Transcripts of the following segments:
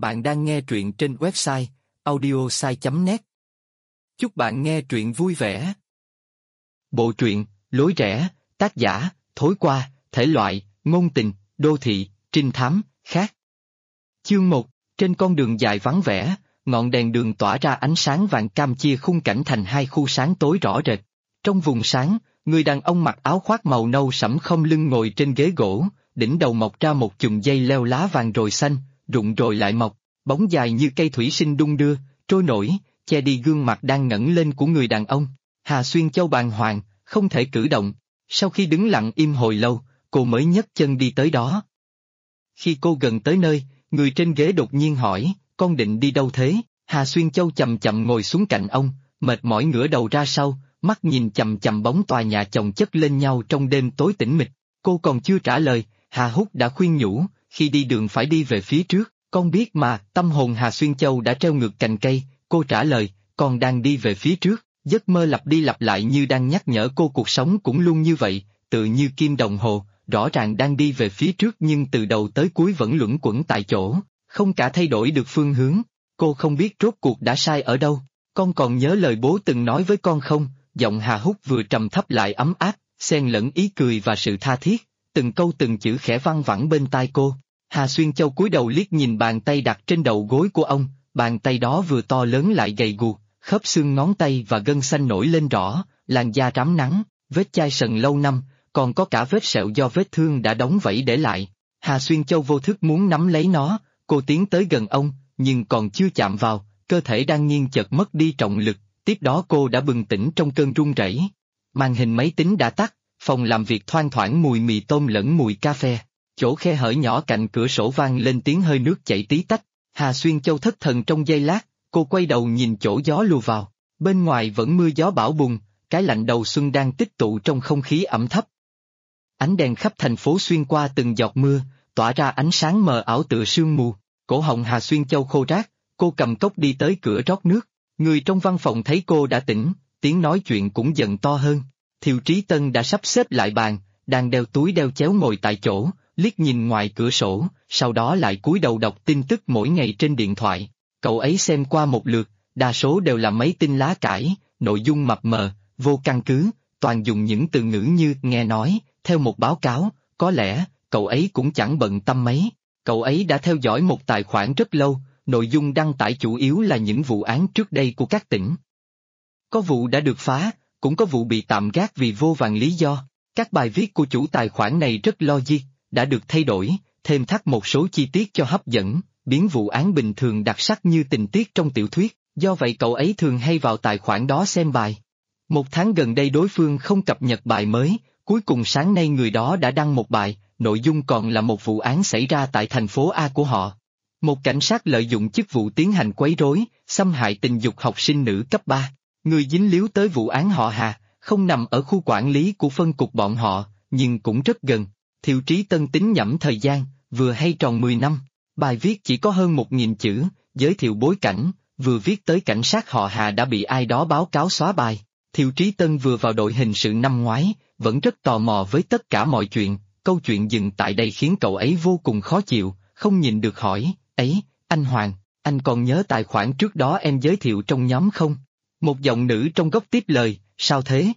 Bạn đang nghe truyện trên website audiosai.net. Chúc bạn nghe truyện vui vẻ. Bộ truyện, lối rẽ, tác giả, Thối Qua, thể loại, ngôn tình, đô thị, trinh thám, khác. Chương 1, trên con đường dài vắng vẻ, ngọn đèn đường tỏa ra ánh sáng vàng cam chia khung cảnh thành hai khu sáng tối rõ rệt. Trong vùng sáng, người đàn ông mặc áo khoác màu nâu sẫm khom lưng ngồi trên ghế gỗ, đỉnh đầu mọc ra một chùm dây leo lá vàng rồi xanh, rụng rồi lại mọc, bóng dài như cây thủy sinh đung đưa, trôi nổi, che đi gương mặt đang ngẩng lên của người đàn ông. Hà Xuyên Châu bàng hoàng, không thể cử động. Sau khi đứng lặng im hồi lâu, cô mới nhấc chân đi tới đó. Khi cô gần tới nơi, người trên ghế đột nhiên hỏi, con định đi đâu thế? Hà Xuyên Châu chậm chậm ngồi xuống cạnh ông, mệt mỏi ngửa đầu ra sau, mắt nhìn chằm chằm bóng tòa nhà chồng chất lên nhau trong đêm tối tĩnh mịch. Cô còn chưa trả lời, Hà Húc đã khuyên nhủ, khi đi đường phải đi về phía trước, con biết mà. Tâm hồn Hà Xuyên Châu đã treo ngược cành cây, cô trả lời, con đang đi về phía trước. Giấc mơ lặp đi lặp lại như đang nhắc nhở cô cuộc sống cũng luôn như vậy, tự như kim đồng hồ, rõ ràng đang đi về phía trước nhưng từ đầu tới cuối vẫn luẩn quẩn tại chỗ, không cả thay đổi được phương hướng. Cô không biết rốt cuộc đã sai ở đâu. Con còn nhớ lời bố từng nói với con không? Giọng Hà Húc vừa trầm thấp lại ấm áp, xen lẫn ý cười và sự tha thiết, từng câu từng chữ khẽ văng vẳng bên tai cô. Hà Xuyên Châu cúi đầu liếc nhìn bàn tay đặt trên đầu gối của ông, bàn tay đó vừa to lớn lại gầy guộc, khớp xương ngón tay và gân xanh nổi lên rõ, làn da rám nắng, vết chai sần lâu năm, còn có cả vết sẹo do vết thương đã đóng vảy để lại. Hà Xuyên Châu vô thức muốn nắm lấy nó, cô tiến tới gần ông, nhưng còn chưa chạm vào, cơ thể đang nghiêng chợt mất đi trọng lực, tiếp đó cô đã bừng tỉnh trong cơn run rẩy. Màn hình máy tính đã tắt, phòng làm việc thoang thoảng mùi mì tôm lẫn mùi cà phê. Chỗ khe hở nhỏ cạnh cửa sổ vang lên tiếng hơi nước chảy tí tách. Hà Xuyên Châu thất thần trong giây lát, cô quay đầu nhìn chỗ gió lùa vào, bên ngoài vẫn mưa gió bão bùng, cái lạnh đầu xuân đang tích tụ trong không khí ẩm thấp. Ánh đèn khắp thành phố xuyên qua từng giọt mưa, tỏa ra ánh sáng mờ ảo tựa sương mù. Cổ họng Hà Xuyên Châu khô rát, cô cầm cốc đi tới cửa rót nước. Người trong văn phòng thấy cô đã tỉnh, tiếng nói chuyện cũng dần to hơn. Thiều Trí Tân đã sắp xếp lại bàn, đang đeo túi đeo chéo ngồi tại chỗ, liếc nhìn ngoài cửa sổ, sau đó lại cúi đầu đọc tin tức mỗi ngày trên điện thoại. Cậu ấy xem qua một lượt, đa số đều là mấy tin lá cải, nội dung mập mờ, vô căn cứ, toàn dùng những từ ngữ như nghe nói, theo một báo cáo, có lẽ, cậu ấy cũng chẳng bận tâm mấy. Cậu ấy đã theo dõi một tài khoản rất lâu, nội dung đăng tải chủ yếu là những vụ án trước đây của các tỉnh. Có vụ đã được phá, cũng có vụ bị tạm gác vì vô vàn lý do. Các bài viết của chủ tài khoản này rất logic, đã được thay đổi, thêm thắt một số chi tiết cho hấp dẫn, biến vụ án bình thường đặc sắc như tình tiết trong tiểu thuyết, do vậy cậu ấy thường hay vào tài khoản đó xem bài. Một tháng gần đây đối phương không cập nhật bài mới, cuối cùng sáng nay người đó đã đăng một bài, nội dung còn là một vụ án xảy ra tại thành phố A của họ. Một cảnh sát lợi dụng chức vụ tiến hành quấy rối, xâm hại tình dục học sinh nữ cấp 3. Người dính líu tới vụ án họ Hà, không nằm ở khu quản lý của phân cục bọn họ, nhưng cũng rất gần. Thiệu Trí Tân tính nhẩm thời gian, vừa hay tròn 10 năm. Bài viết chỉ có hơn 1.000 chữ, giới thiệu bối cảnh, vừa viết tới cảnh sát họ Hà đã bị ai đó báo cáo xóa bài. Thiệu Trí Tân vừa vào đội hình sự năm ngoái, vẫn rất tò mò với tất cả mọi chuyện, câu chuyện dừng tại đây khiến cậu ấy vô cùng khó chịu, không nhìn được hỏi, ấy, anh Hoàng, anh còn nhớ tài khoản trước đó em giới thiệu trong nhóm không? Một giọng nữ trong góc tiếp lời, sao thế?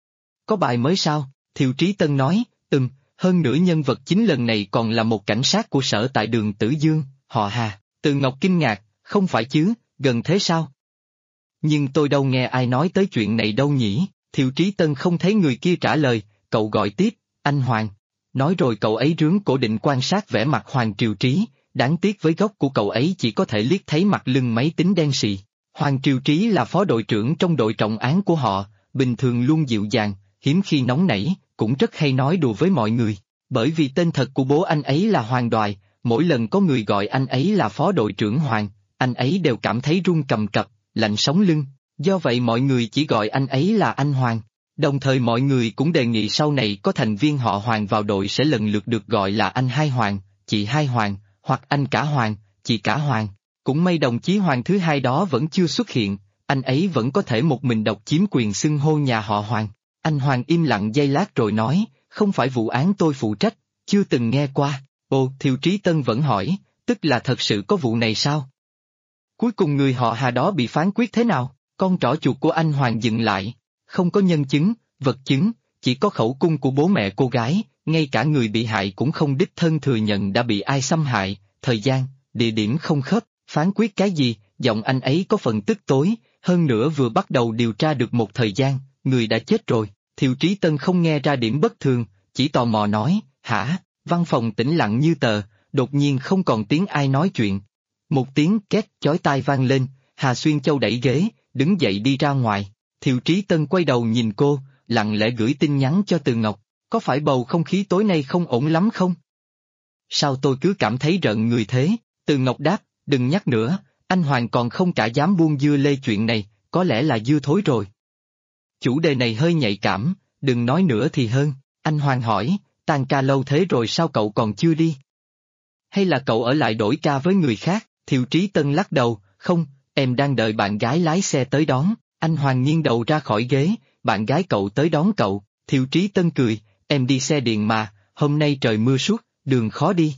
Có bài mới sao? Thiệu Trí Tân nói, hơn nữa nhân vật chính lần này còn là một cảnh sát của sở tại đường Tử Dương, họ Hà. Từ Ngọc kinh ngạc, không phải chứ, gần thế sao? Nhưng tôi đâu nghe ai nói tới chuyện này đâu nhỉ? Thiệu Trí Tân không thấy người kia trả lời, cậu gọi tiếp, anh Hoàng. Nói rồi cậu ấy rướn cổ định quan sát vẻ mặt Hoàng Triều Trí, đáng tiếc với góc của cậu ấy chỉ có thể liếc thấy mặt lưng máy tính đen xì. Hoàng Triều Trí là phó đội trưởng trong đội trọng án của họ, bình thường luôn dịu dàng, hiếm khi nóng nảy, cũng rất hay nói đùa với mọi người. Bởi vì tên thật của bố anh ấy là Hoàng Đoài, mỗi lần có người gọi anh ấy là phó đội trưởng Hoàng, anh ấy đều cảm thấy run cầm cập, lạnh sống lưng. Do vậy mọi người chỉ gọi anh ấy là anh Hoàng. Đồng thời mọi người cũng đề nghị sau này có thành viên họ Hoàng vào đội sẽ lần lượt được gọi là anh Hai Hoàng, chị Hai Hoàng, hoặc anh Cả Hoàng, chị Cả Hoàng. Cũng may đồng chí Hoàng thứ hai đó vẫn chưa xuất hiện, anh ấy vẫn có thể một mình độc chiếm quyền xưng hô nhà họ Hoàng. Anh Hoàng im lặng giây lát rồi nói, không phải vụ án tôi phụ trách, chưa từng nghe qua. Ồ, Thiệu Trí Tân vẫn hỏi, tức là thật sự có vụ này sao? Cuối cùng người họ Hà đó bị phán quyết thế nào? Con trỏ chuột của anh Hoàng dừng lại, không có nhân chứng, vật chứng, chỉ có khẩu cung của bố mẹ cô gái, ngay cả người bị hại cũng không đích thân thừa nhận đã bị ai xâm hại, thời gian, địa điểm không khớp, phán quyết cái gì, giọng anh ấy có phần tức tối, hơn nữa vừa bắt đầu điều tra được một thời gian, người đã chết rồi. Thiệu Trí Tân không nghe ra điểm bất thường, chỉ tò mò nói, hả? Văn phòng tĩnh lặng như tờ, đột nhiên không còn tiếng ai nói chuyện. Một tiếng két chói tai vang lên, Hà Xuyên Châu đẩy ghế, đứng dậy đi ra ngoài. Thiệu Trí Tân quay đầu nhìn cô, lặng lẽ gửi tin nhắn cho Từ Ngọc, có phải bầu không khí tối nay không ổn lắm không? Sao tôi cứ cảm thấy rợn người thế? Từ Ngọc đáp, đừng nhắc nữa, anh Hoàng còn không cả dám buông dưa lê chuyện này, có lẽ là dưa thối rồi. Chủ đề này hơi nhạy cảm, đừng nói nữa thì hơn. Anh Hoàng hỏi, tan ca lâu thế rồi sao cậu còn chưa đi? Hay là cậu ở lại đổi ca với người khác? Thiệu Trí Tân lắc đầu, không, em đang đợi bạn gái lái xe tới đón. Anh Hoàng nghiêng đầu ra khỏi ghế, bạn gái cậu tới đón cậu. Thiệu Trí Tân cười, em đi xe điện mà, hôm nay trời mưa suốt, đường khó đi.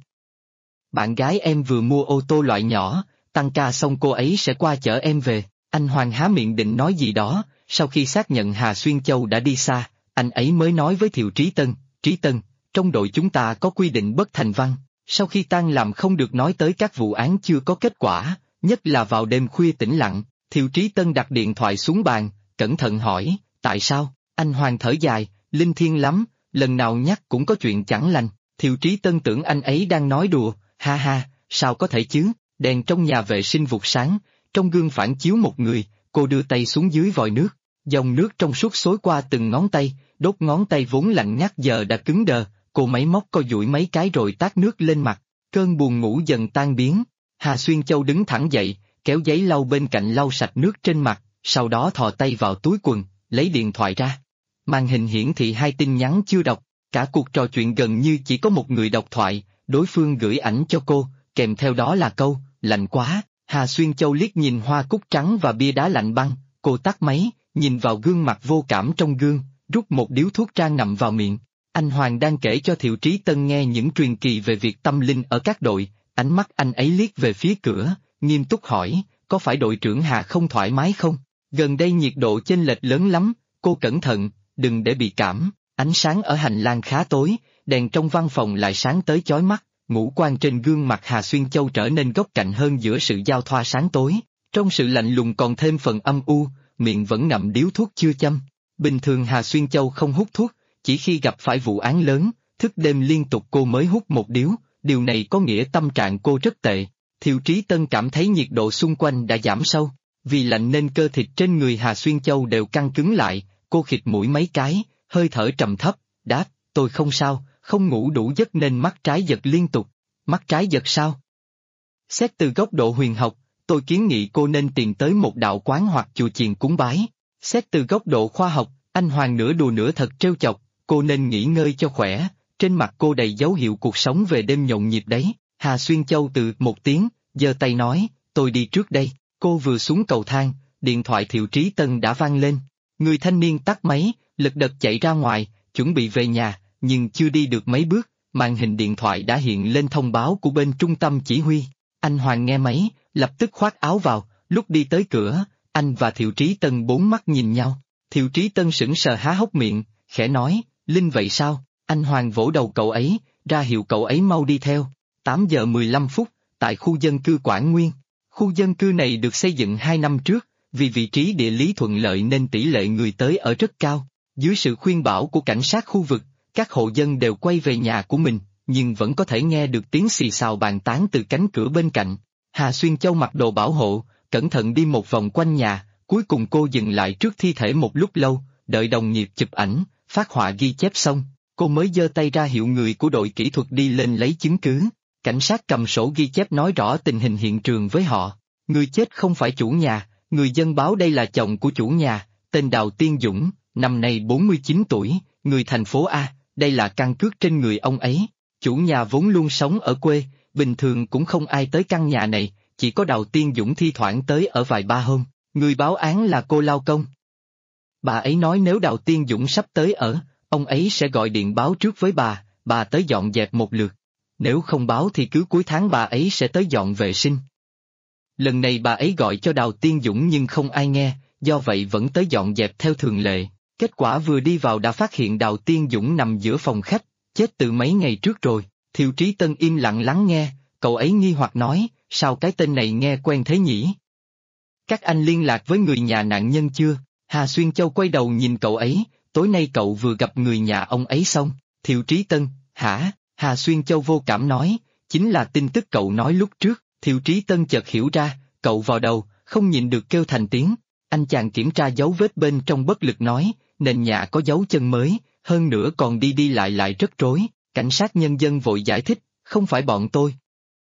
Bạn gái em vừa mua ô tô loại nhỏ, tăng ca xong cô ấy sẽ qua chở em về. Anh Hoàng há miệng định nói gì đó, sau khi xác nhận Hà Xuyên Châu đã đi xa, anh ấy mới nói với Thiệu Trí Tân, trong đội chúng ta có quy định bất thành văn, sau khi tan làm không được nói tới các vụ án chưa có kết quả, nhất là vào đêm khuya tĩnh lặng. Thiệu Trí Tân đặt điện thoại xuống bàn, cẩn thận hỏi, tại sao? Anh Hoàng thở dài, linh thiêng lắm, lần nào nhắc cũng có chuyện chẳng lành. Thiệu Trí Tân tưởng anh ấy đang nói đùa, ha ha, sao có thể chứ? Đèn trong nhà vệ sinh vụt sáng, trong gương phản chiếu một người, cô đưa tay xuống dưới vòi nước, dòng nước trong suốt xối qua từng ngón tay, đốt ngón tay vốn lạnh ngắt giờ đã cứng đờ, cô máy móc co duỗi mấy cái rồi tát nước lên mặt, cơn buồn ngủ dần tan biến. Hà Xuyên Châu đứng thẳng dậy, kéo giấy lau bên cạnh lau sạch nước trên mặt, sau đó thò tay vào túi quần, lấy điện thoại ra. Màn hình hiển thị hai tin nhắn chưa đọc, cả cuộc trò chuyện gần như chỉ có một người đọc thoại, đối phương gửi ảnh cho cô, kèm theo đó là câu, lạnh quá. Hà Xuyên Châu liếc nhìn hoa cúc trắng và bia đá lạnh băng, cô tắt máy, nhìn vào gương mặt vô cảm trong gương, rút một điếu thuốc trang ngậm vào miệng. Anh Hoàng đang kể cho Thiệu Trí Tân nghe những truyền kỳ về việc tâm linh ở các đội, ánh mắt anh ấy liếc về phía cửa, nghiêm túc hỏi, có phải đội trưởng Hà không thoải mái không? Gần đây nhiệt độ chênh lệch lớn lắm, cô cẩn thận, đừng để bị cảm. Ánh sáng ở hành lang khá tối, đèn trong văn phòng lại sáng tới chói mắt, ngũ quan trên gương mặt Hà Xuyên Châu trở nên góc cạnh hơn giữa sự giao thoa sáng tối, trong sự lạnh lùng còn thêm phần âm u, miệng vẫn ngậm điếu thuốc chưa châm. Bình thường Hà Xuyên Châu không hút thuốc, chỉ khi gặp phải vụ án lớn, thức đêm liên tục cô mới hút một điếu, điều này có nghĩa tâm trạng cô rất tệ. Thiệu Trí Tân cảm thấy nhiệt độ xung quanh đã giảm sâu, vì lạnh nên cơ thịt trên người Hà Xuyên Châu đều căng cứng lại, cô khịt mũi mấy cái, hơi thở trầm thấp, đáp, tôi không sao, không ngủ đủ giấc nên mắt trái giật liên tục. Mắt trái giật sao? Xét từ góc độ huyền học, tôi kiến nghị cô nên tìm tới một đạo quán hoặc chùa chiền cúng bái. Xét từ góc độ khoa học, anh Hoàng nửa đùa nửa thật trêu chọc, cô nên nghỉ ngơi cho khỏe, trên mặt cô đầy dấu hiệu cuộc sống về đêm nhộn nhịp đấy. Hà Xuyên Châu từ một tiếng, giơ tay nói, tôi đi trước đây. Cô vừa xuống cầu thang, điện thoại Thiệu Trí Tân đã vang lên. Người thanh niên tắt máy, lật đật chạy ra ngoài, chuẩn bị về nhà, nhưng chưa đi được mấy bước, màn hình điện thoại đã hiện lên thông báo của bên trung tâm chỉ huy. Anh Hoàng nghe máy, lập tức khoác áo vào, lúc đi tới cửa, anh và Thiệu Trí Tân bốn mắt nhìn nhau. Thiệu Trí Tân sững sờ há hốc miệng, khẽ nói, Linh vậy sao? Anh Hoàng vỗ đầu cậu ấy, ra hiệu cậu ấy mau đi theo. 8 giờ 15 phút, tại khu dân cư Quảng Nguyên. Khu dân cư này được xây dựng 2 năm trước, vì vị trí địa lý thuận lợi nên tỷ lệ người tới ở rất cao. Dưới sự khuyên bảo của cảnh sát khu vực, các hộ dân đều quay về nhà của mình, nhưng vẫn có thể nghe được tiếng xì xào bàn tán từ cánh cửa bên cạnh. Hà Xuyên Châu mặc đồ bảo hộ, cẩn thận đi một vòng quanh nhà, cuối cùng cô dừng lại trước thi thể một lúc lâu, đợi đồng nghiệp chụp ảnh, phát họa ghi chép xong, cô mới giơ tay ra hiệu người của đội kỹ thuật đi lên lấy chứng cứ. Cảnh sát cầm sổ ghi chép nói rõ tình hình hiện trường với họ. Người chết không phải chủ nhà, người dân báo đây là chồng của chủ nhà, tên Đào Tiên Dũng, năm nay 49 tuổi, người thành phố A, đây là căn cước trên người ông ấy. Chủ nhà vốn luôn sống ở quê, bình thường cũng không ai tới căn nhà này, chỉ có Đào Tiên Dũng thi thoảng tới ở vài ba hôm. Người báo án là cô lao công. Bà ấy nói nếu Đào Tiên Dũng sắp tới ở, ông ấy sẽ gọi điện báo trước với bà tới dọn dẹp một lượt. nếu không báo thì cứ cuối tháng bà ấy sẽ tới dọn vệ sinh. Lần này bà ấy gọi cho Đào Tiên Dũng nhưng không ai nghe, do vậy vẫn tới dọn dẹp theo thường lệ. Kết quả vừa đi vào đã phát hiện Đào Tiên Dũng nằm giữa phòng khách, chết từ mấy ngày trước rồi. Thiệu Trí Tân im lặng lắng nghe, cậu ấy nghi hoặc nói, sao cái tên này nghe quen thế nhỉ? Các anh liên lạc với người nhà nạn nhân chưa? Hà Xuyên Châu quay đầu nhìn cậu ấy, tối nay cậu vừa gặp người nhà ông ấy xong. Thiệu Trí Tân, hả? Hà Xuyên Châu vô cảm nói, chính là tin tức cậu nói lúc trước. Thiệu Trí Tân chợt hiểu ra, cậu vào đầu, không nhịn được kêu thành tiếng. Anh chàng kiểm tra dấu vết bên trong bất lực nói, nền nhà có dấu chân mới, hơn nữa còn đi đi lại rất rối. Cảnh sát nhân dân vội giải thích, không phải bọn tôi.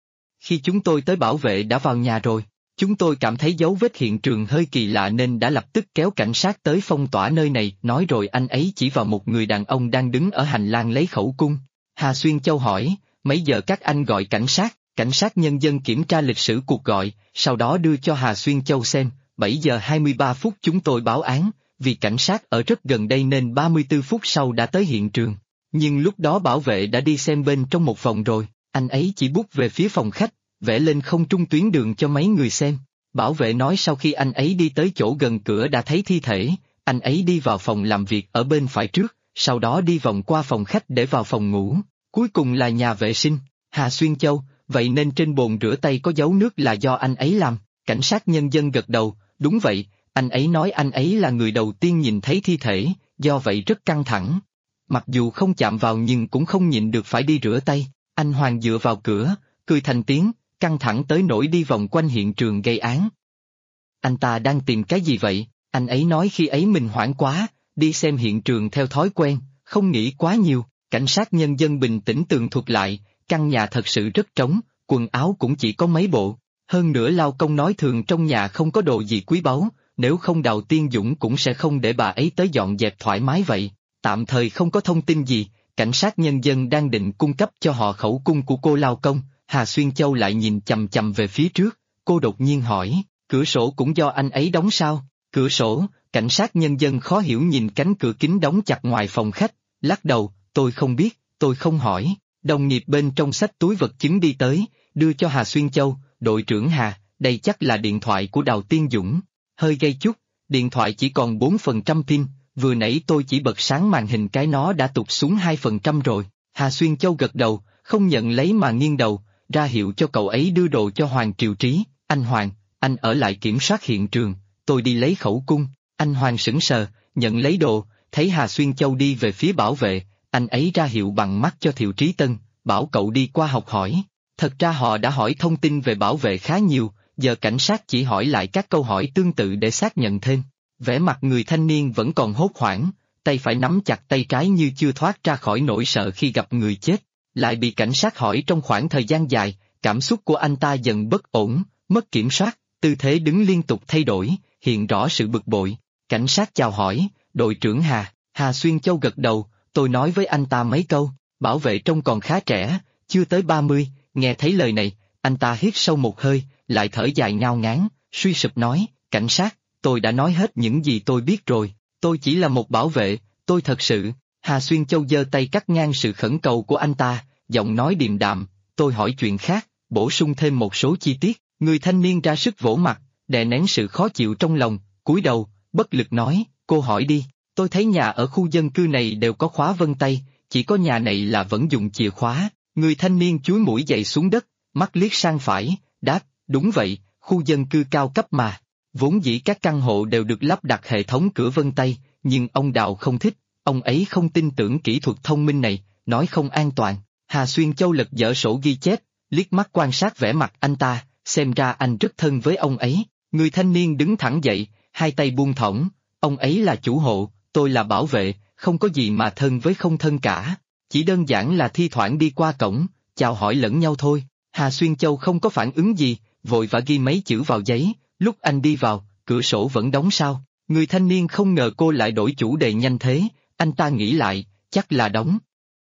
Khi chúng tôi tới bảo vệ đã vào nhà rồi, chúng tôi cảm thấy dấu vết hiện trường hơi kỳ lạ nên đã lập tức kéo cảnh sát tới phong tỏa nơi này. Nói rồi anh ấy chỉ vào một người đàn ông đang đứng ở hành lang lấy khẩu cung. Hà Xuyên Châu hỏi, mấy giờ các anh gọi cảnh sát nhân dân kiểm tra lịch sử cuộc gọi, sau đó đưa cho Hà Xuyên Châu xem, 7 giờ 23 phút chúng tôi báo án, vì cảnh sát ở rất gần đây nên 34 phút sau đã tới hiện trường. Nhưng lúc đó bảo vệ đã đi xem bên trong một phòng rồi, anh ấy chỉ bút về phía phòng khách, vẽ lên không trung tuyến đường cho mấy người xem. Bảo vệ nói sau khi anh ấy đi tới chỗ gần cửa đã thấy thi thể, anh ấy đi vào phòng làm việc ở bên phải trước, sau đó đi vòng qua phòng khách để vào phòng ngủ, cuối cùng là nhà vệ sinh. Hà Xuyên Châu, vậy nên trên bồn rửa tay có dấu nước là do anh ấy làm. Cảnh sát nhân dân gật đầu, đúng vậy, anh ấy nói anh ấy là người đầu tiên nhìn thấy thi thể, do vậy rất căng thẳng. Mặc dù không chạm vào nhưng cũng không nhịn được phải đi rửa tay. Anh Hoàng dựa vào cửa, cười thành tiếng, căng thẳng tới nỗi đi vòng quanh hiện trường gây án. Anh ta đang tìm cái gì vậy? Anh ấy nói khi ấy mình hoảng quá, đi xem hiện trường theo thói quen, không nghĩ quá nhiều. Cảnh sát nhân dân bình tĩnh tường thuật lại, căn nhà thật sự rất trống, quần áo cũng chỉ có mấy bộ. Hơn nữa lao công nói thường trong nhà không có đồ gì quý báu, nếu không Đào Tiên Dũng cũng sẽ không để bà ấy tới dọn dẹp thoải mái vậy. Tạm thời không có thông tin gì, cảnh sát nhân dân đang định cung cấp cho họ khẩu cung của cô lao công. Hà Xuyên Châu lại nhìn chằm chằm về phía trước, cô đột nhiên hỏi, cửa sổ cũng do anh ấy đóng sao? Cửa sổ, cảnh sát nhân dân khó hiểu nhìn cánh cửa kính đóng chặt ngoài phòng khách, lắc đầu, tôi không biết, tôi không hỏi. Đồng nghiệp bên trong xách túi vật chứng đi tới, đưa cho Hà Xuyên Châu, đội trưởng Hà, đây chắc là điện thoại của Đào Tiên Dũng. Hơi gây chút, điện thoại chỉ còn 4% pin, vừa nãy tôi chỉ bật sáng màn hình cái nó đã tụt xuống 2% rồi. Hà Xuyên Châu gật đầu, không nhận lấy mà nghiêng đầu, ra hiệu cho cậu ấy đưa đồ cho Hoàng Triều Trí. Anh Hoàng, anh ở lại kiểm soát hiện trường, tôi đi lấy khẩu cung. Anh Hoàng sững sờ, nhận lấy đồ, thấy Hà Xuyên Châu đi về phía bảo vệ, anh ấy ra hiệu bằng mắt cho Thiệu Trí Tân, bảo cậu đi qua học hỏi. Thật ra họ đã hỏi thông tin về bảo vệ khá nhiều, giờ cảnh sát chỉ hỏi lại các câu hỏi tương tự để xác nhận thêm. Vẻ mặt người thanh niên vẫn còn hốt hoảng, tay phải nắm chặt tay trái như chưa thoát ra khỏi nỗi sợ khi gặp người chết. Lại bị cảnh sát hỏi trong khoảng thời gian dài, cảm xúc của anh ta dần bất ổn, mất kiểm soát, tư thế đứng liên tục thay đổi, hiện rõ sự bực bội. Cảnh sát chào hỏi, đội trưởng Hà. Hà Xuyên Châu gật đầu, tôi nói với anh ta mấy câu, bảo vệ trông còn khá trẻ, chưa tới 30, nghe thấy lời này, anh ta hít sâu một hơi, lại thở dài ngao ngán, suy sụp nói, cảnh sát, tôi đã nói hết những gì tôi biết rồi, tôi chỉ là một bảo vệ, tôi thật sự. Hà Xuyên Châu giơ tay cắt ngang sự khẩn cầu của anh ta, giọng nói điềm đạm, tôi hỏi chuyện khác, bổ sung thêm một số chi tiết. Người thanh niên ra sức vỗ mặt, đè nén sự khó chịu trong lòng, cúi đầu, bất lực nói, cô hỏi đi, tôi thấy nhà ở khu dân cư này đều có khóa vân tay, chỉ có nhà này là vẫn dùng chìa khóa. Người thanh niên chúi mũi giày xuống đất, mắt liếc sang phải, đáp, đúng vậy, khu dân cư cao cấp mà. Vốn dĩ các căn hộ đều được lắp đặt hệ thống cửa vân tay, nhưng ông Đào không thích, ông ấy không tin tưởng kỹ thuật thông minh này, nói không an toàn. Hà Xuyên Châu lật dở sổ ghi chép, liếc mắt quan sát vẻ mặt anh ta, xem ra anh rất thân với ông ấy. Người thanh niên đứng thẳng dậy, hai tay buông thõng, ông ấy là chủ hộ, tôi là bảo vệ, không có gì mà thân với không thân cả. Chỉ đơn giản là thi thoảng đi qua cổng, chào hỏi lẫn nhau thôi. Hà Xuyên Châu không có phản ứng gì, vội vã ghi mấy chữ vào giấy, lúc anh đi vào, cửa sổ vẫn đóng sao? Người thanh niên không ngờ cô lại đổi chủ đề nhanh thế, anh ta nghĩ lại, chắc là đóng.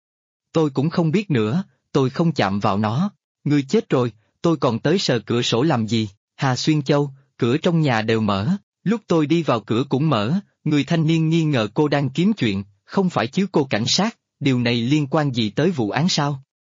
Tôi cũng không biết nữa, tôi không chạm vào nó. Người chết rồi, tôi còn tới sờ cửa sổ làm gì? Hà Xuyên Châu, cửa trong nhà đều mở, lúc tôi đi vào cửa cũng mở. Người thanh niên nghi ngờ cô đang kiếm chuyện, không phải chứ cô cảnh sát, điều này liên quan gì tới vụ án sao?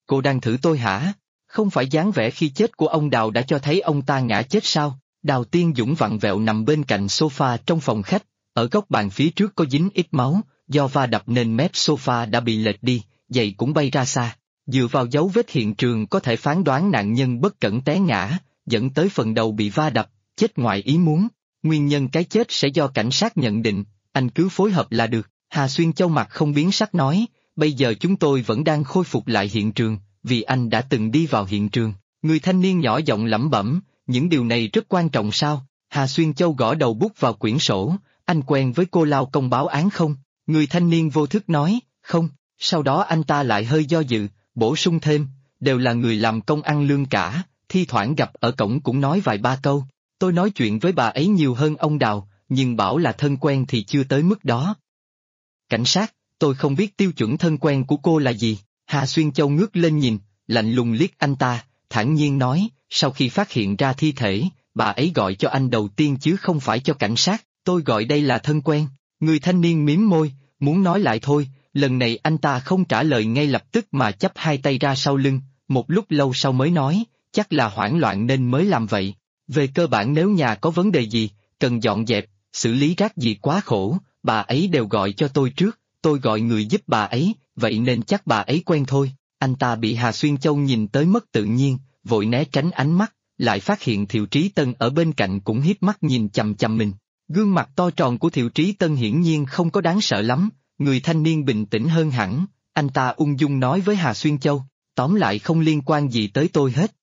Cô đang thử tôi hả? Không phải dáng vẻ khi chết của ông Đào đã cho thấy ông ta ngã chết sao? Đào Tiên Dũng vặn vẹo nằm bên cạnh sofa trong phòng khách, ở góc bàn phía trước có dính ít máu, do va đập nên mép sofa đã bị lệch đi, giày cũng bay ra xa. Dựa vào dấu vết hiện trường có thể phán đoán nạn nhân bất cẩn té ngã, dẫn tới phần đầu bị va đập, chết ngoài ý muốn. Nguyên nhân cái chết sẽ do cảnh sát nhận định, anh cứ phối hợp là được. Hà Xuyên Châu mặt không biến sắc nói, bây giờ chúng tôi vẫn đang khôi phục lại hiện trường, vì anh đã từng đi vào hiện trường. Người thanh niên nhỏ giọng lẩm bẩm, những điều này rất quan trọng sao? Hà Xuyên Châu gõ đầu bút vào quyển sổ, anh quen với cô lao công báo án không? Người thanh niên vô thức nói, không, sau đó anh ta lại hơi do dự, bổ sung thêm, đều là người làm công ăn lương cả, thi thoảng gặp ở cổng cũng nói vài ba câu. Tôi nói chuyện với bà ấy nhiều hơn ông Đào, nhưng bảo là thân quen thì chưa tới mức đó. Cảnh sát, tôi không biết tiêu chuẩn thân quen của cô là gì. Hà Xuyên Châu ngước lên nhìn, lạnh lùng liếc anh ta, thản nhiên nói, sau khi phát hiện ra thi thể, bà ấy gọi cho anh đầu tiên chứ không phải cho cảnh sát, tôi gọi đây là thân quen. Người thanh niên mím môi, muốn nói lại thôi, lần này anh ta không trả lời ngay lập tức mà chắp hai tay ra sau lưng, một lúc lâu sau mới nói, chắc là hoảng loạn nên mới làm vậy. Về cơ bản nếu nhà có vấn đề gì, cần dọn dẹp, xử lý rác gì quá khổ, bà ấy đều gọi cho tôi trước, tôi gọi người giúp bà ấy, vậy nên chắc bà ấy quen thôi. Anh ta bị Hà Xuyên Châu nhìn tới mất tự nhiên, vội né tránh ánh mắt, lại phát hiện Thiệu Trí Tân ở bên cạnh cũng hiếp mắt nhìn chằm chằm mình. Gương mặt to tròn của Thiệu Trí Tân hiển nhiên không có đáng sợ lắm, người thanh niên bình tĩnh hơn hẳn, anh ta ung dung nói với Hà Xuyên Châu, tóm lại không liên quan gì tới tôi hết.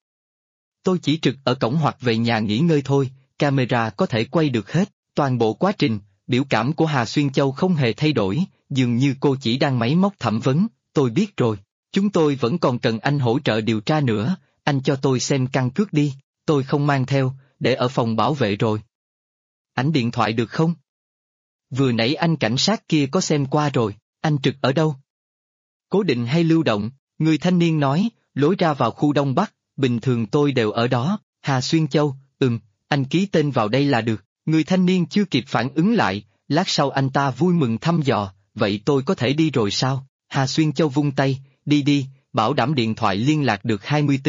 Tôi chỉ trực ở cổng hoặc về nhà nghỉ ngơi thôi, camera có thể quay được hết, toàn bộ quá trình, biểu cảm của Hà Xuyên Châu không hề thay đổi, dường như cô chỉ đang máy móc thẩm vấn, tôi biết rồi, chúng tôi vẫn còn cần anh hỗ trợ điều tra nữa, anh cho tôi xem căn cước đi, tôi không mang theo, để ở phòng bảo vệ rồi. Ảnh điện thoại được không? Vừa nãy anh cảnh sát kia có xem qua rồi, anh trực ở đâu? Cố định hay lưu động? Người thanh niên nói, lối ra vào khu Đông Bắc, bình thường tôi đều ở đó. Hà Xuyên Châu, anh ký tên vào đây là được. Người thanh niên chưa kịp phản ứng lại, lát sau anh ta vui mừng thăm dò, vậy tôi có thể đi rồi sao? Hà Xuyên Châu vung tay, đi, bảo đảm điện thoại liên lạc được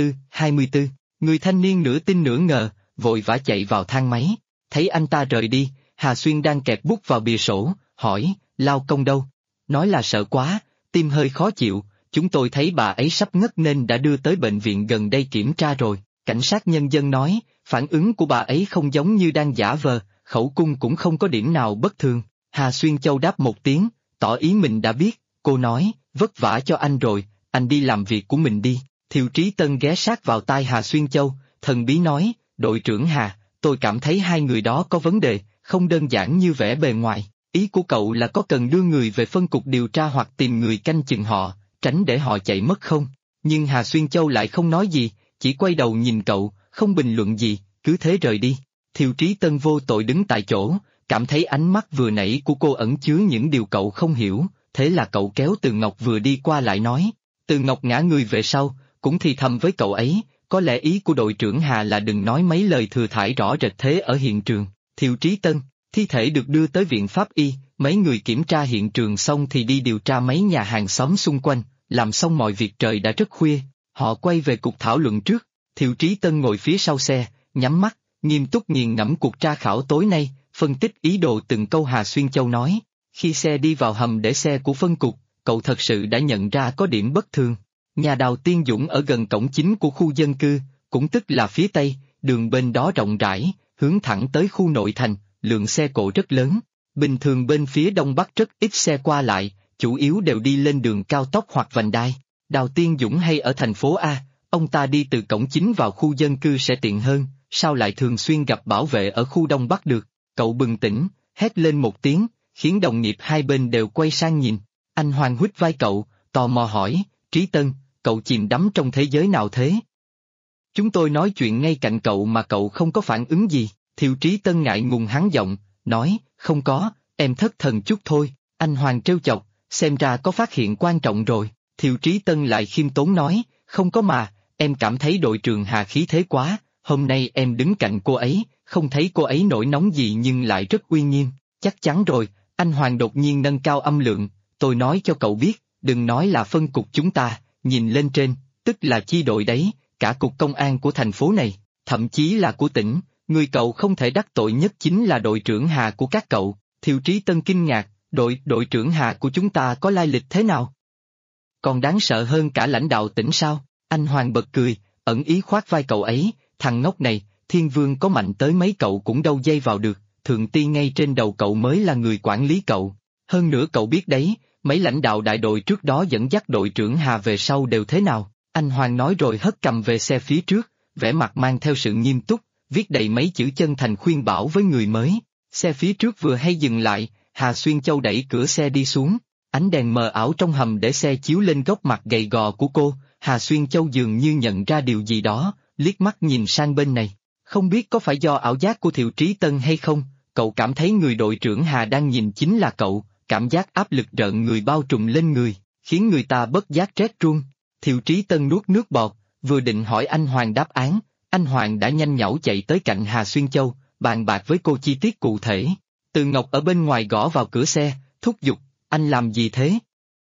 24. Người thanh niên nửa tin nửa ngờ, vội vã chạy vào thang máy. Thấy anh ta rời đi, Hà Xuyên đang kẹp bút vào bìa sổ, hỏi, lao công đâu? Nói là sợ quá, tim hơi khó chịu, chúng tôi thấy bà ấy sắp ngất nên đã đưa tới bệnh viện gần đây kiểm tra rồi. Cảnh sát nhân dân nói, phản ứng của bà ấy không giống như đang giả vờ, khẩu cung cũng không có điểm nào bất thường. Hà Xuyên Châu đáp một tiếng, tỏ ý mình đã biết, cô nói, vất vả cho anh rồi, anh đi làm việc của mình đi. Thiệu Trí Tân ghé sát vào tai Hà Xuyên Châu, thần bí nói, đội trưởng Hà, tôi cảm thấy hai người đó có vấn đề, không đơn giản như vẻ bề ngoài. Ý của cậu là có cần đưa người về phân cục điều tra hoặc tìm người canh chừng họ, tránh để họ chạy mất không? Nhưng Hà Xuyên Châu lại không nói gì, chỉ quay đầu nhìn cậu, không bình luận gì, cứ thế rời đi. Thiệu Trí Tân vô tội đứng tại chỗ, cảm thấy ánh mắt vừa nãy của cô ẩn chứa những điều cậu không hiểu, thế là cậu kéo Từ Ngọc vừa đi qua lại nói. Từ Ngọc ngã người về sau, cũng thì thầm với cậu ấy, có lẽ ý của đội trưởng Hà là đừng nói mấy lời thừa thãi rõ rệt thế ở hiện trường. Thiệu Trí Tân, thi thể được đưa tới viện pháp y, mấy người kiểm tra hiện trường xong thì đi điều tra mấy nhà hàng xóm xung quanh, làm xong mọi việc trời đã rất khuya, họ quay về cục thảo luận trước. Thiệu Trí Tân ngồi phía sau xe, nhắm mắt, nghiêm túc nghiền ngẫm cuộc tra khảo tối nay, phân tích ý đồ từng câu Hà Xuyên Châu nói. Khi xe đi vào hầm để xe của phân cục, cậu thật sự đã nhận ra có điểm bất thường. Nhà Đào Tiên Dũng ở gần cổng chính của khu dân cư, cũng tức là phía tây, đường bên đó rộng rãi, hướng thẳng tới khu nội thành, lượng xe cộ rất lớn. Bình thường bên phía đông bắc rất ít xe qua lại, chủ yếu đều đi lên đường cao tốc hoặc vành đai. Đào Tiên Dũng hay ở thành phố A, ông ta đi từ cổng chính vào khu dân cư sẽ tiện hơn, sao lại thường xuyên gặp bảo vệ ở khu đông bắc được? Cậu bừng tỉnh, hét lên một tiếng, khiến đồng nghiệp hai bên đều quay sang nhìn. Anh Hoàng huýt vai cậu, tò mò hỏi, Trí Tân, cậu chìm đắm trong thế giới nào thế? Chúng tôi nói chuyện ngay cạnh cậu mà cậu không có phản ứng gì. Thiệu Trí Tân ngại ngùng hắn giọng, nói, không có, em thất thần chút thôi. Anh Hoàng trêu chọc, xem ra có phát hiện quan trọng rồi. Thiệu Trí Tân lại khiêm tốn nói, không có mà, em cảm thấy đội trưởng Hà khí thế quá, hôm nay em đứng cạnh cô ấy, không thấy cô ấy nổi nóng gì nhưng lại rất uy nghiêm. Chắc chắn rồi, anh Hoàng đột nhiên nâng cao âm lượng, tôi nói cho cậu biết, đừng nói là phân cục chúng ta, nhìn lên trên, tức là chi đội đấy, cả cục công an của thành phố này, thậm chí là của tỉnh, người cậu không thể đắc tội nhất chính là đội trưởng Hà của các cậu. Thiệu Trí Tân kinh ngạc, đội trưởng Hà của chúng ta có lai lịch thế nào? Còn đáng sợ hơn cả lãnh đạo tỉnh sao? Anh Hoàng bật cười, ẩn ý khoác vai cậu ấy, thằng ngốc này, Thiên Vương có mạnh tới mấy cậu cũng đâu dây vào được, thượng ti ngay trên đầu cậu mới là người quản lý cậu. Hơn nữa cậu biết đấy, mấy lãnh đạo đại đội trước đó dẫn dắt đội trưởng Hà về sau đều thế nào? Anh Hoàng nói rồi hất cầm về xe phía trước, vẻ mặt mang theo sự nghiêm túc, viết đầy mấy chữ chân thành khuyên bảo với người mới. Xe phía trước vừa hay dừng lại, Hà Xuyên Châu đẩy cửa xe đi xuống, ánh đèn mờ ảo trong hầm để xe chiếu lên góc mặt gầy gò của cô. Hà Xuyên Châu dường như nhận ra điều gì đó, liếc mắt nhìn sang bên này. Không biết có phải do ảo giác của Thiệu Trí Tân hay không, cậu cảm thấy người đội trưởng Hà đang nhìn chính là cậu, cảm giác áp lực rợn người bao trùm lên người, khiến người ta bất giác rét run. Thiệu Trí Tân nuốt nước bọt, vừa định hỏi anh Hoàng đáp án, anh Hoàng đã nhanh nhảu chạy tới cạnh Hà Xuyên Châu, bàn bạc với cô chi tiết cụ thể. Từ Ngọc ở bên ngoài gõ vào cửa xe, thúc giục, anh làm gì thế?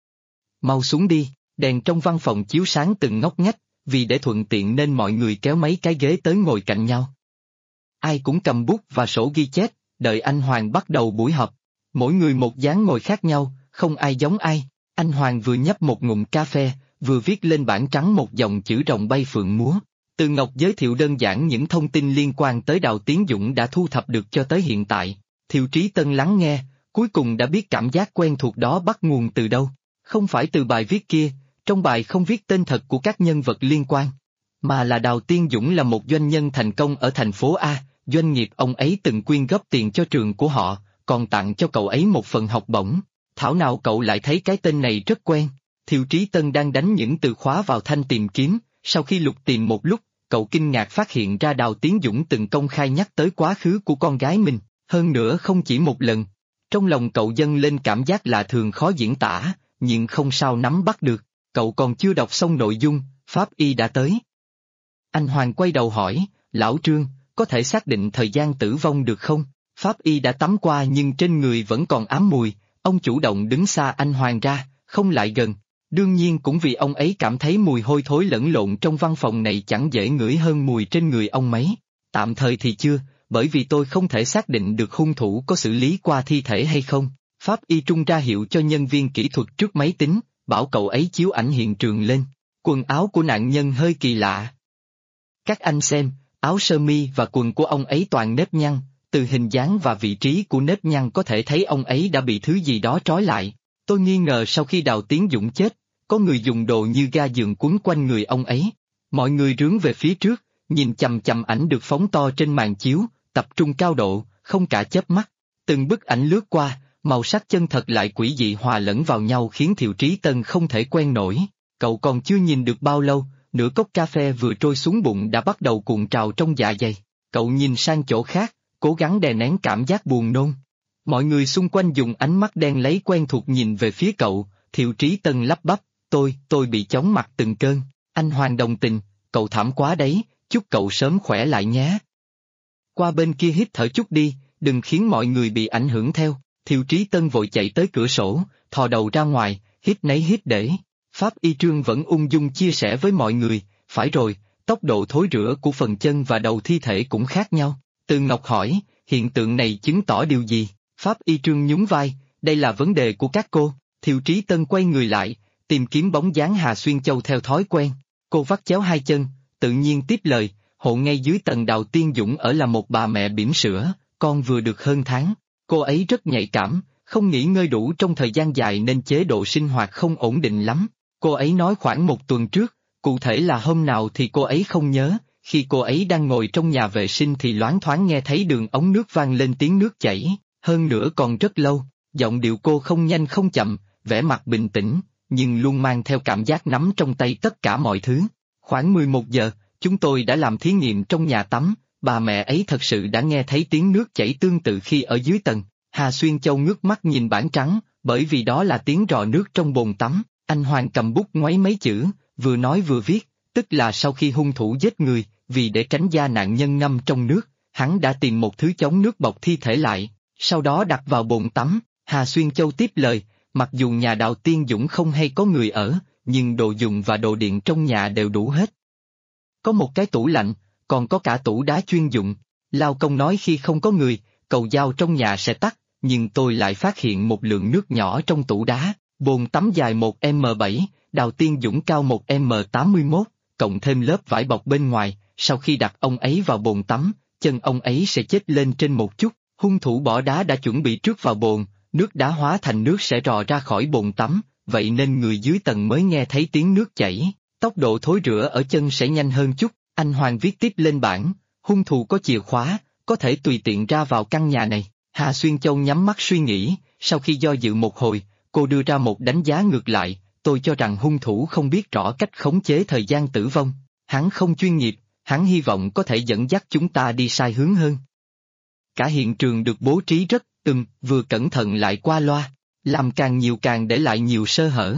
Mau xuống đi, đèn trong văn phòng chiếu sáng từng ngóc ngách, vì để thuận tiện nên mọi người kéo mấy cái ghế tới ngồi cạnh nhau. Ai cũng cầm bút và sổ ghi chép, đợi anh Hoàng bắt đầu buổi họp. Mỗi người một dáng ngồi khác nhau, không ai giống ai. Anh Hoàng vừa nhấp một ngụm cà phê, vừa viết lên bảng trắng một dòng chữ rồng bay phượng múa. Từ Ngọc giới thiệu đơn giản những thông tin liên quan tới Đào Tiến Dũng đã thu thập được cho tới hiện tại. Thiệu Trí Tân lắng nghe, cuối cùng đã biết cảm giác quen thuộc đó bắt nguồn từ đâu. Không phải từ bài viết kia, trong bài không viết tên thật của các nhân vật liên quan, mà là Đào Tiến Dũng là một doanh nhân thành công ở thành phố A, doanh nghiệp ông ấy từng quyên góp tiền cho trường của họ, còn tặng cho cậu ấy một phần học bổng. Thảo nào cậu lại thấy cái tên này rất quen. Thiệu Trí Tân đang đánh những từ khóa vào thanh tìm kiếm, sau khi lục tìm một lúc, cậu kinh ngạc phát hiện ra Đào Tiến Dũng từng công khai nhắc tới quá khứ của con gái mình, hơn nữa không chỉ một lần. Trong lòng cậu dâng lên cảm giác lạ thường khó diễn tả, nhưng không sao nắm bắt được. Cậu còn chưa đọc xong nội dung, pháp y đã tới. Anh Hoàng quay đầu hỏi, lão Trương, có thể xác định thời gian tử vong được không? Pháp y đã tắm qua nhưng trên người vẫn còn ám mùi, ông chủ động đứng xa anh Hoàng ra, không lại gần. Đương nhiên cũng vì ông ấy cảm thấy mùi hôi thối lẫn lộn trong văn phòng này chẳng dễ ngửi hơn mùi trên người ông mấy. Tạm thời thì chưa, bởi vì tôi không thể xác định được hung thủ có xử lý qua thi thể hay không. Pháp y trung ra hiệu cho nhân viên kỹ thuật trước máy tính, bảo cậu ấy chiếu ảnh hiện trường lên. Quần áo của nạn nhân hơi kỳ lạ. Các anh xem, áo sơ mi và quần của ông ấy toàn nếp nhăn, từ hình dáng và vị trí của nếp nhăn có thể thấy ông ấy đã bị thứ gì đó trói lại. Tôi nghi ngờ sau khi Đào Tiến Dũng chết, có người dùng đồ như ga giường quấn quanh người ông ấy. Mọi người rướn về phía trước, nhìn chằm chằm ảnh được phóng to trên màn chiếu, tập trung cao độ, không cả chớp mắt. Từng bức ảnh lướt qua, màu sắc chân thật lại quỷ dị hòa lẫn vào nhau khiến Thiệu Trí Tân không thể quen nổi. Cậu còn chưa nhìn được bao lâu, nửa cốc cà phê vừa trôi xuống bụng đã bắt đầu cuộn trào trong dạ dày. Cậu nhìn sang chỗ khác, cố gắng đè nén cảm giác buồn nôn. Mọi người xung quanh dùng ánh mắt đen lấy quen thuộc nhìn về phía cậu. Thiệu Trí Tân lắp bắp, tôi bị chóng mặt từng cơn. Anh Hoàng đồng tình, cậu thảm quá đấy, chúc cậu sớm khỏe lại nhé. Qua bên kia hít thở chút đi, đừng khiến mọi người bị ảnh hưởng theo. Thiệu Trí Tân vội chạy tới cửa sổ, thò đầu ra ngoài, hít nấy hít để. Pháp y Trương vẫn ung dung chia sẻ với mọi người, phải rồi, tốc độ thối rữa của phần chân và đầu thi thể cũng khác nhau. Từ Ngọc hỏi, hiện tượng này chứng tỏ điều gì? Pháp y Trương nhún vai, đây là vấn đề của các cô. Thiệu Trí Tân quay người lại, tìm kiếm bóng dáng Hà Xuyên Châu theo thói quen. Cô vắt chéo hai chân, tự nhiên tiếp lời, hộ ngay dưới tầng Đào Tiên Dũng ở là một bà mẹ bỉm sữa, con vừa được hơn tháng. Cô ấy rất nhạy cảm, không nghỉ ngơi đủ trong thời gian dài nên chế độ sinh hoạt không ổn định lắm. Cô ấy nói khoảng một tuần trước, cụ thể là hôm nào thì cô ấy không nhớ, khi cô ấy đang ngồi trong nhà vệ sinh thì loáng thoáng nghe thấy đường ống nước vang lên tiếng nước chảy, hơn nữa còn rất lâu, giọng điệu cô không nhanh không chậm, vẻ mặt bình tĩnh, nhưng luôn mang theo cảm giác nắm trong tay tất cả mọi thứ. Khoảng 11 giờ, chúng tôi đã làm thí nghiệm trong nhà tắm, bà mẹ ấy thật sự đã nghe thấy tiếng nước chảy tương tự khi ở dưới tầng. Hà Xuyên Châu ngước mắt nhìn bảng trắng, bởi vì đó là tiếng rò nước trong bồn tắm. Anh Hoàng cầm bút ngoáy mấy chữ, vừa nói vừa viết, tức là sau khi hung thủ giết người, vì để tránh da nạn nhân ngâm trong nước, hắn đã tìm một thứ chống nước bọc thi thể lại, sau đó đặt vào bồn tắm. Hà Xuyên Châu tiếp lời, mặc dù nhà Đào Tiên Dũng không hay có người ở, nhưng đồ dùng và đồ điện trong nhà đều đủ hết. Có một cái tủ lạnh, còn có cả tủ đá chuyên dụng. Lao công nói khi không có người, cầu dao trong nhà sẽ tắt, nhưng tôi lại phát hiện một lượng nước nhỏ trong tủ đá, bồn tắm dài 1m7, Đào Tiên Dũng cao 1m81, cộng thêm lớp vải bọc bên ngoài, sau khi đặt ông ấy vào bồn tắm, chân ông ấy sẽ chết lên trên một chút, hung thủ bỏ đá đã chuẩn bị trước vào bồn, nước đá hóa thành nước sẽ rò ra khỏi bồn tắm, vậy nên người dưới tầng mới nghe thấy tiếng nước chảy, tốc độ thối rữa ở chân sẽ nhanh hơn chút. Anh Hoàng viết tiếp lên bảng, hung thủ có chìa khóa, có thể tùy tiện ra vào căn nhà này. Hà Xuyên Châu nhắm mắt suy nghĩ, sau khi do dự một hồi, cô đưa ra một đánh giá ngược lại, tôi cho rằng hung thủ không biết rõ cách khống chế thời gian tử vong, hắn không chuyên nghiệp, hắn hy vọng có thể dẫn dắt chúng ta đi sai hướng hơn. Cả hiện trường được bố trí rất, vừa cẩn thận lại qua loa, làm càng nhiều càng để lại nhiều sơ hở.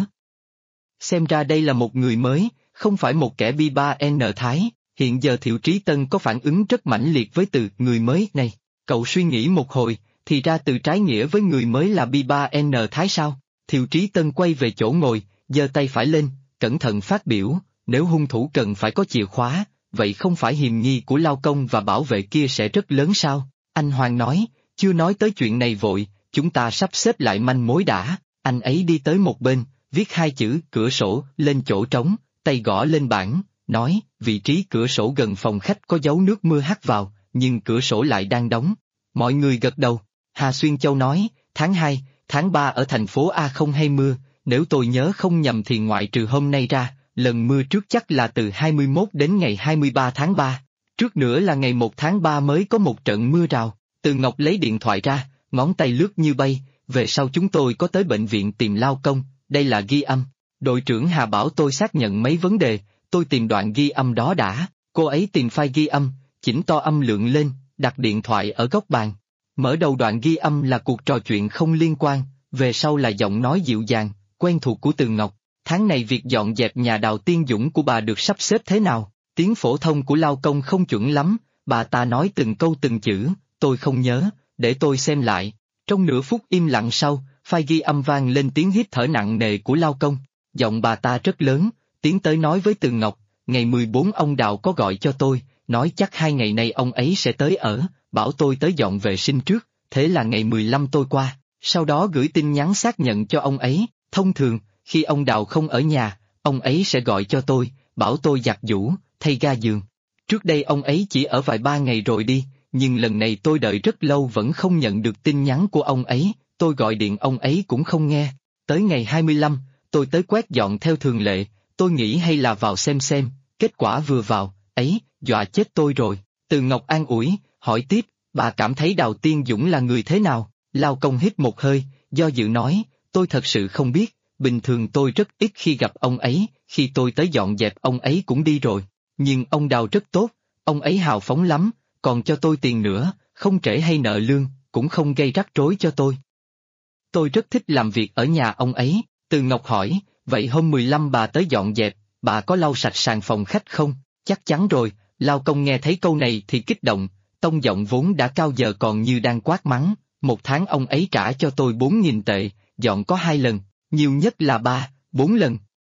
Xem ra đây là một người mới, không phải một kẻ bi-ba-N Thái. Hiện giờ Thiệu Trí Tân có phản ứng rất mãnh liệt với từ người mới này. Cậu suy nghĩ một hồi, thì ra từ trái nghĩa với người mới là bi-ba-N Thái sao? Thiệu Trí Tân quay về chỗ ngồi, giơ tay phải lên, cẩn thận phát biểu, nếu hung thủ cần phải có chìa khóa, vậy không phải hiềm nghi của Lao Công và bảo vệ kia sẽ rất lớn sao? Anh Hoàng nói, chưa nói tới chuyện này vội, chúng ta sắp xếp lại manh mối đã. Anh ấy đi tới một bên, viết hai chữ cửa sổ lên chỗ trống, tay gõ lên bảng, nói, vị trí cửa sổ gần phòng khách có dấu nước mưa hắt vào, nhưng cửa sổ lại đang đóng. Mọi người gật đầu. Hà Xuyên Châu nói, tháng 2, tháng 3 ở thành phố A không hay mưa, nếu tôi nhớ không nhầm thì ngoại trừ hôm nay ra, lần mưa trước chắc là từ 21 đến ngày 23 tháng 3. Trước nữa là ngày 1 tháng 3 mới có một trận mưa rào. Từ Ngọc lấy điện thoại ra, ngón tay lướt như bay, về sau chúng tôi có tới bệnh viện tìm Lao Công, đây là ghi âm. Đội trưởng Hà bảo tôi xác nhận mấy vấn đề, tôi tìm đoạn ghi âm đó đã, cô ấy tìm file ghi âm, chỉnh to âm lượng lên, đặt điện thoại ở góc bàn. Mở đầu đoạn ghi âm là cuộc trò chuyện không liên quan, về sau là giọng nói dịu dàng, quen thuộc của Từ Ngọc. Tháng này việc dọn dẹp nhà Đào Tiên Dũng của bà được sắp xếp thế nào? Tiếng phổ thông của Lao Công không chuẩn lắm, bà ta nói từng câu từng chữ, tôi không nhớ, để tôi xem lại. Trong nửa phút im lặng sau, file ghi âm vang lên tiếng hít thở nặng nề của Lao Công. Giọng bà ta rất lớn, tiến tới nói với Từ Ngọc, ngày 14 ông Đào có gọi cho tôi, nói chắc 2 ngày nay ông ấy sẽ tới ở, bảo tôi tới dọn vệ sinh trước, thế là ngày 15 tôi qua, sau đó gửi tin nhắn xác nhận cho ông ấy. Thông thường, khi ông Đào không ở nhà, ông ấy sẽ gọi cho tôi, bảo tôi giặt giũ, thay ga giường. Trước đây ông ấy chỉ ở vài ba ngày rồi đi, nhưng lần này tôi đợi rất lâu vẫn không nhận được tin nhắn của ông ấy, tôi gọi điện ông ấy cũng không nghe. Tới ngày 25, tôi tới quét dọn theo thường lệ, tôi nghĩ hay là vào xem, kết quả vừa vào, ấy, dọa chết tôi rồi. Từ Ngọc an ủi, hỏi tiếp, bà cảm thấy Đào Tiên Dũng là người thế nào? Lao Công hít một hơi, do dự nói, tôi thật sự không biết, bình thường tôi rất ít khi gặp ông ấy, khi tôi tới dọn dẹp ông ấy cũng đi rồi, nhưng ông Đào rất tốt, ông ấy hào phóng lắm, còn cho tôi tiền nữa, không trễ hay nợ lương, cũng không gây rắc rối cho tôi. Tôi rất thích làm việc ở nhà ông ấy. Từ Ngọc hỏi, vậy hôm 15 bà tới dọn dẹp, bà có lau sạch sàn phòng khách không? Chắc chắn rồi. Lao Công nghe thấy câu này thì kích động, tông giọng vốn đã cao giờ còn như đang quát mắng, 1 tháng ông ấy trả cho tôi 4.000 tệ, dọn có 2 lần, nhiều nhất là 3, 4 lần.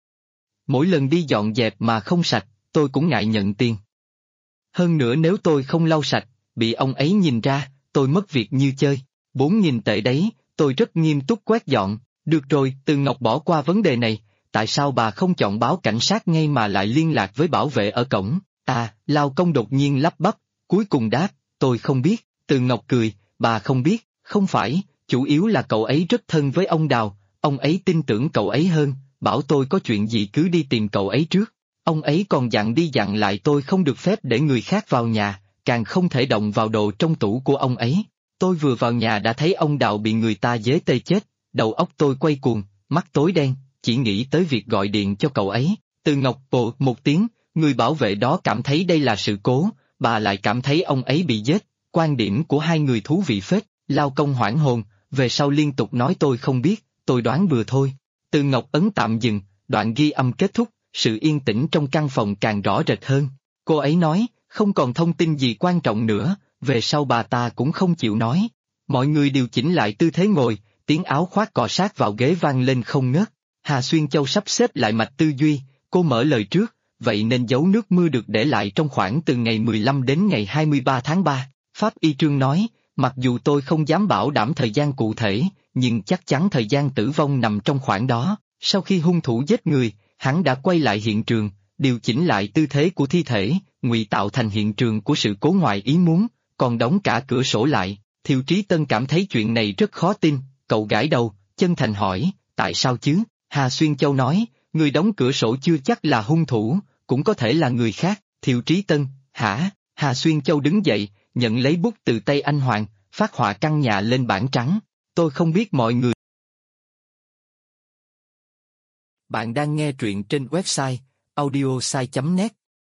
Mỗi lần đi dọn dẹp mà không sạch, tôi cũng ngại nhận tiền. Hơn nữa nếu tôi không lau sạch, bị ông ấy nhìn ra, tôi mất việc như chơi. 4.000 tệ đấy, tôi rất nghiêm túc quét dọn. Được rồi, Từ Ngọc bỏ qua vấn đề này, tại sao bà không chọn báo cảnh sát ngay mà lại liên lạc với bảo vệ ở cổng? Lao Công đột nhiên lắp bắp, cuối cùng đáp, tôi không biết. Từ Ngọc cười, bà không biết, không phải, chủ yếu là cậu ấy rất thân với ông Đào, ông ấy tin tưởng cậu ấy hơn, bảo tôi có chuyện gì cứ đi tìm cậu ấy trước. Ông ấy còn dặn đi dặn lại tôi không được phép để người khác vào nhà, càng không thể động vào đồ trong tủ của ông ấy. Tôi vừa vào nhà đã thấy ông Đào bị người ta giết tê chết, đầu óc tôi quay cuồng, mắt tối đen, chỉ nghĩ tới việc gọi điện cho cậu ấy. Từ Ngọc ồ một tiếng, người bảo vệ đó cảm thấy đây là sự cố, bà lại cảm thấy ông ấy bị giết, quan điểm của hai người thú vị phết. Lao Công hoảng hồn, về sau liên tục nói tôi không biết, tôi đoán bừa thôi. Từ Ngọc ấn tạm dừng, đoạn ghi âm kết thúc, sự yên tĩnh trong căn phòng càng rõ rệt hơn. Cô ấy nói, không còn thông tin gì quan trọng nữa, về sau bà ta cũng không chịu nói. Mọi người điều chỉnh lại tư thế ngồi, tiếng áo khoác cọ sát vào ghế vang lên không ngớt. Hà Xuyên Châu sắp xếp lại mạch tư duy, cô mở lời trước, vậy nên dấu nước mưa được để lại trong khoảng từ ngày 15 đến ngày 23 tháng 3. Pháp Y Trương nói, mặc dù tôi không dám bảo đảm thời gian cụ thể, nhưng chắc chắn thời gian tử vong nằm trong khoảng đó. Sau khi hung thủ giết người, hắn đã quay lại hiện trường, điều chỉnh lại tư thế của thi thể, ngụy tạo thành hiện trường của sự cố ngoài ý muốn, còn đóng cả cửa sổ lại. Thiệu Trí Tân cảm thấy chuyện này rất khó tin, cậu gãi đầu, chân thành hỏi, tại sao chứ? Hà Xuyên Châu nói, người đóng cửa sổ chưa chắc là hung thủ, cũng có thể là người khác. Thiệu Trí Tân, hả? Hà Xuyên Châu đứng dậy, nhận lấy bút từ tay anh Hoàng, phát họa căn nhà lên bảng trắng. Tôi không biết mọi người. Bạn đang nghe truyện trên website audiosai.net.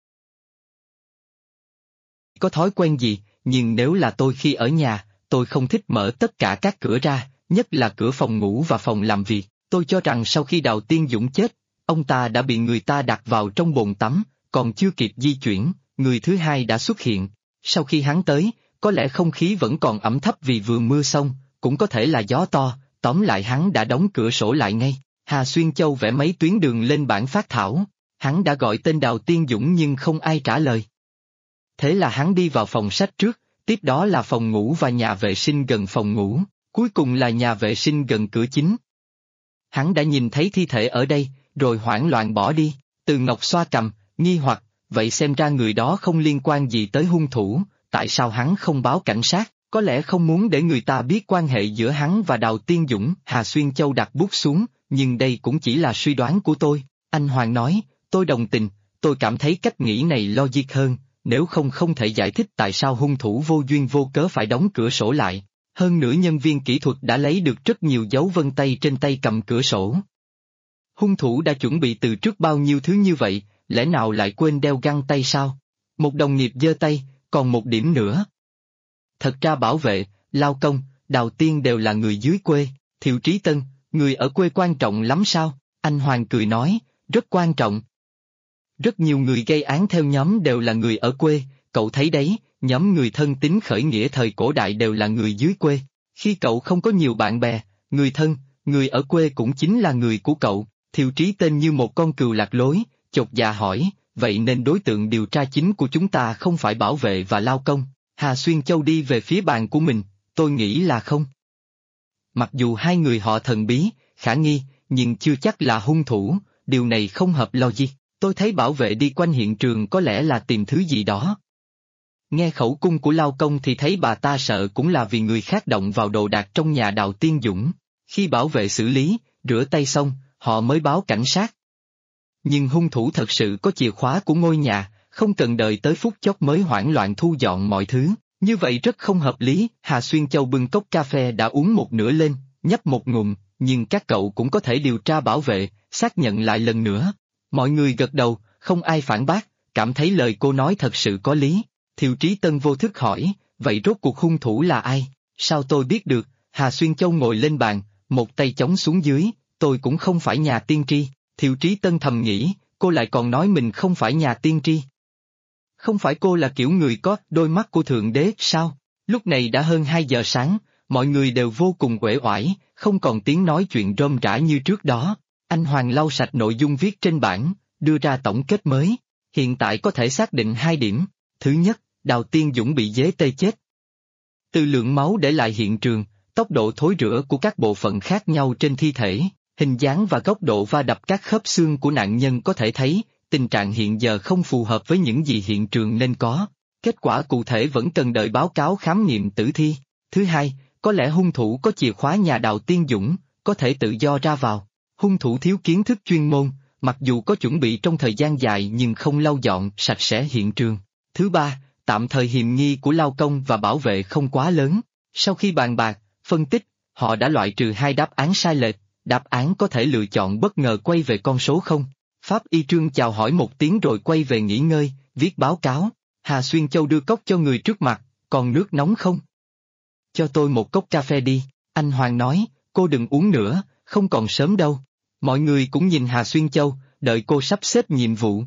Có thói quen gì, nhưng nếu là tôi khi ở nhà, tôi không thích mở tất cả các cửa ra, nhất là cửa phòng ngủ và phòng làm việc. Tôi cho rằng sau khi Đào Tiên Dũng chết, ông ta đã bị người ta đặt vào trong bồn tắm, còn chưa kịp di chuyển, người thứ hai đã xuất hiện. Sau khi hắn tới, có lẽ không khí vẫn còn ẩm thấp vì vừa mưa xong, cũng có thể là gió to, tóm lại hắn đã đóng cửa sổ lại ngay. Hà Xuyên Châu vẽ mấy tuyến đường lên bảng phác thảo, hắn đã gọi tên Đào Tiên Dũng nhưng không ai trả lời. Thế là hắn đi vào phòng sách trước, tiếp đó là phòng ngủ và nhà vệ sinh gần phòng ngủ, cuối cùng là nhà vệ sinh gần cửa chính. Hắn đã nhìn thấy thi thể ở đây, rồi hoảng loạn bỏ đi. Từ Ngọc xoa cằm, nghi hoặc, vậy xem ra người đó không liên quan gì tới hung thủ, tại sao hắn không báo cảnh sát, có lẽ không muốn để người ta biết quan hệ giữa hắn và Đào Tiên Dũng. Hà Xuyên Châu đặt bút xuống, nhưng đây cũng chỉ là suy đoán của tôi. Anh Hoàng nói, tôi đồng tình, tôi cảm thấy cách nghĩ này logic hơn, nếu không thể giải thích tại sao hung thủ vô duyên vô cớ phải đóng cửa sổ lại. Hơn nữa nhân viên kỹ thuật đã lấy được rất nhiều dấu vân tay trên tay cầm cửa sổ. Hung thủ đã chuẩn bị từ trước bao nhiêu thứ như vậy, lẽ nào lại quên đeo găng tay sao? Một đồng nghiệp giơ tay, còn một điểm nữa. Thật ra Bảo Vệ, Lao Công, Đào Tiên đều là người dưới quê. Thiệu Trí Tân, người ở quê quan trọng lắm sao? Anh Hoàng cười nói, rất quan trọng. Rất nhiều người gây án theo nhóm đều là người ở quê, cậu thấy đấy, nhóm người thân tín khởi nghĩa thời cổ đại đều là người dưới quê. Khi cậu không có nhiều bạn bè, người thân, người ở quê cũng chính là người của cậu. Thiệu Trí Tên như một con cừu lạc lối, chột dạ hỏi, vậy nên đối tượng điều tra chính của chúng ta không phải Bảo Vệ và Lao Công. Hà Xuyên Châu đi về phía bàn của mình, tôi nghĩ là không. Mặc dù hai người họ thần bí, khả nghi, nhưng chưa chắc là hung thủ, điều này không hợp logic. Tôi thấy Bảo Vệ đi quanh hiện trường có lẽ là tìm thứ gì đó. Nghe khẩu cung của Lao Công thì thấy bà ta sợ cũng là vì người khác động vào đồ đạc trong nhà Đào Tiên Dũng. Khi Bảo Vệ xử lý, rửa tay xong, họ mới báo cảnh sát. Nhưng hung thủ thật sự có chìa khóa của ngôi nhà, không cần đợi tới phút chót mới hoảng loạn thu dọn mọi thứ, như vậy rất không hợp lý. Hà Xuyên Châu bưng cốc cà phê đã uống một nửa lên, nhấp một ngụm, nhưng các cậu cũng có thể điều tra Bảo Vệ, xác nhận lại lần nữa. Mọi người gật đầu, không ai phản bác, cảm thấy lời cô nói thật sự có lý. Thiệu Trí Tân vô thức hỏi, vậy rốt cuộc hung thủ là ai? Sao tôi biết được? Hà Xuyên Châu ngồi lên bàn, một tay chống xuống dưới, tôi cũng không phải nhà tiên tri. Thiệu Trí Tân thầm nghĩ, cô lại còn nói mình không phải nhà tiên tri. Không phải cô là kiểu người có đôi mắt của Thượng Đế sao? Lúc này đã hơn 2 giờ sáng, mọi người đều vô cùng uể oải, không còn tiếng nói chuyện rôm rả như trước đó. Anh Hoàng lau sạch nội dung viết trên bảng, đưa ra tổng kết mới. Hiện tại có thể xác định 2 điểm. Thứ nhất, Đào Tiên Dũng bị dế tê chết. Từ lượng máu để lại hiện trường, tốc độ thối rữa của các bộ phận khác nhau trên thi thể, hình dáng và góc độ va đập các khớp xương của nạn nhân có thể thấy, tình trạng hiện giờ không phù hợp với những gì hiện trường nên có. Kết quả cụ thể vẫn cần đợi báo cáo khám nghiệm tử thi. Thứ hai, có lẽ hung thủ có chìa khóa nhà Đào Tiên Dũng, có thể tự do ra vào. Hung thủ thiếu kiến thức chuyên môn, mặc dù có chuẩn bị trong thời gian dài nhưng không lau dọn sạch sẽ hiện trường. Thứ ba, tạm thời hiềm nghi của Lao Công và Bảo Vệ không quá lớn. Sau khi bàn bạc, phân tích, họ đã loại trừ 2 đáp án sai lệch, đáp án có thể lựa chọn bất ngờ quay về con số 0. Pháp Y Trương chào hỏi một tiếng rồi quay về nghỉ ngơi, viết báo cáo. Hà Xuyên Châu đưa cốc cho người trước mặt, còn nước nóng không? Cho tôi một cốc cà phê đi, anh Hoàng nói, cô đừng uống nữa, không còn sớm đâu. Mọi người cũng nhìn Hà Xuyên Châu, đợi cô sắp xếp nhiệm vụ.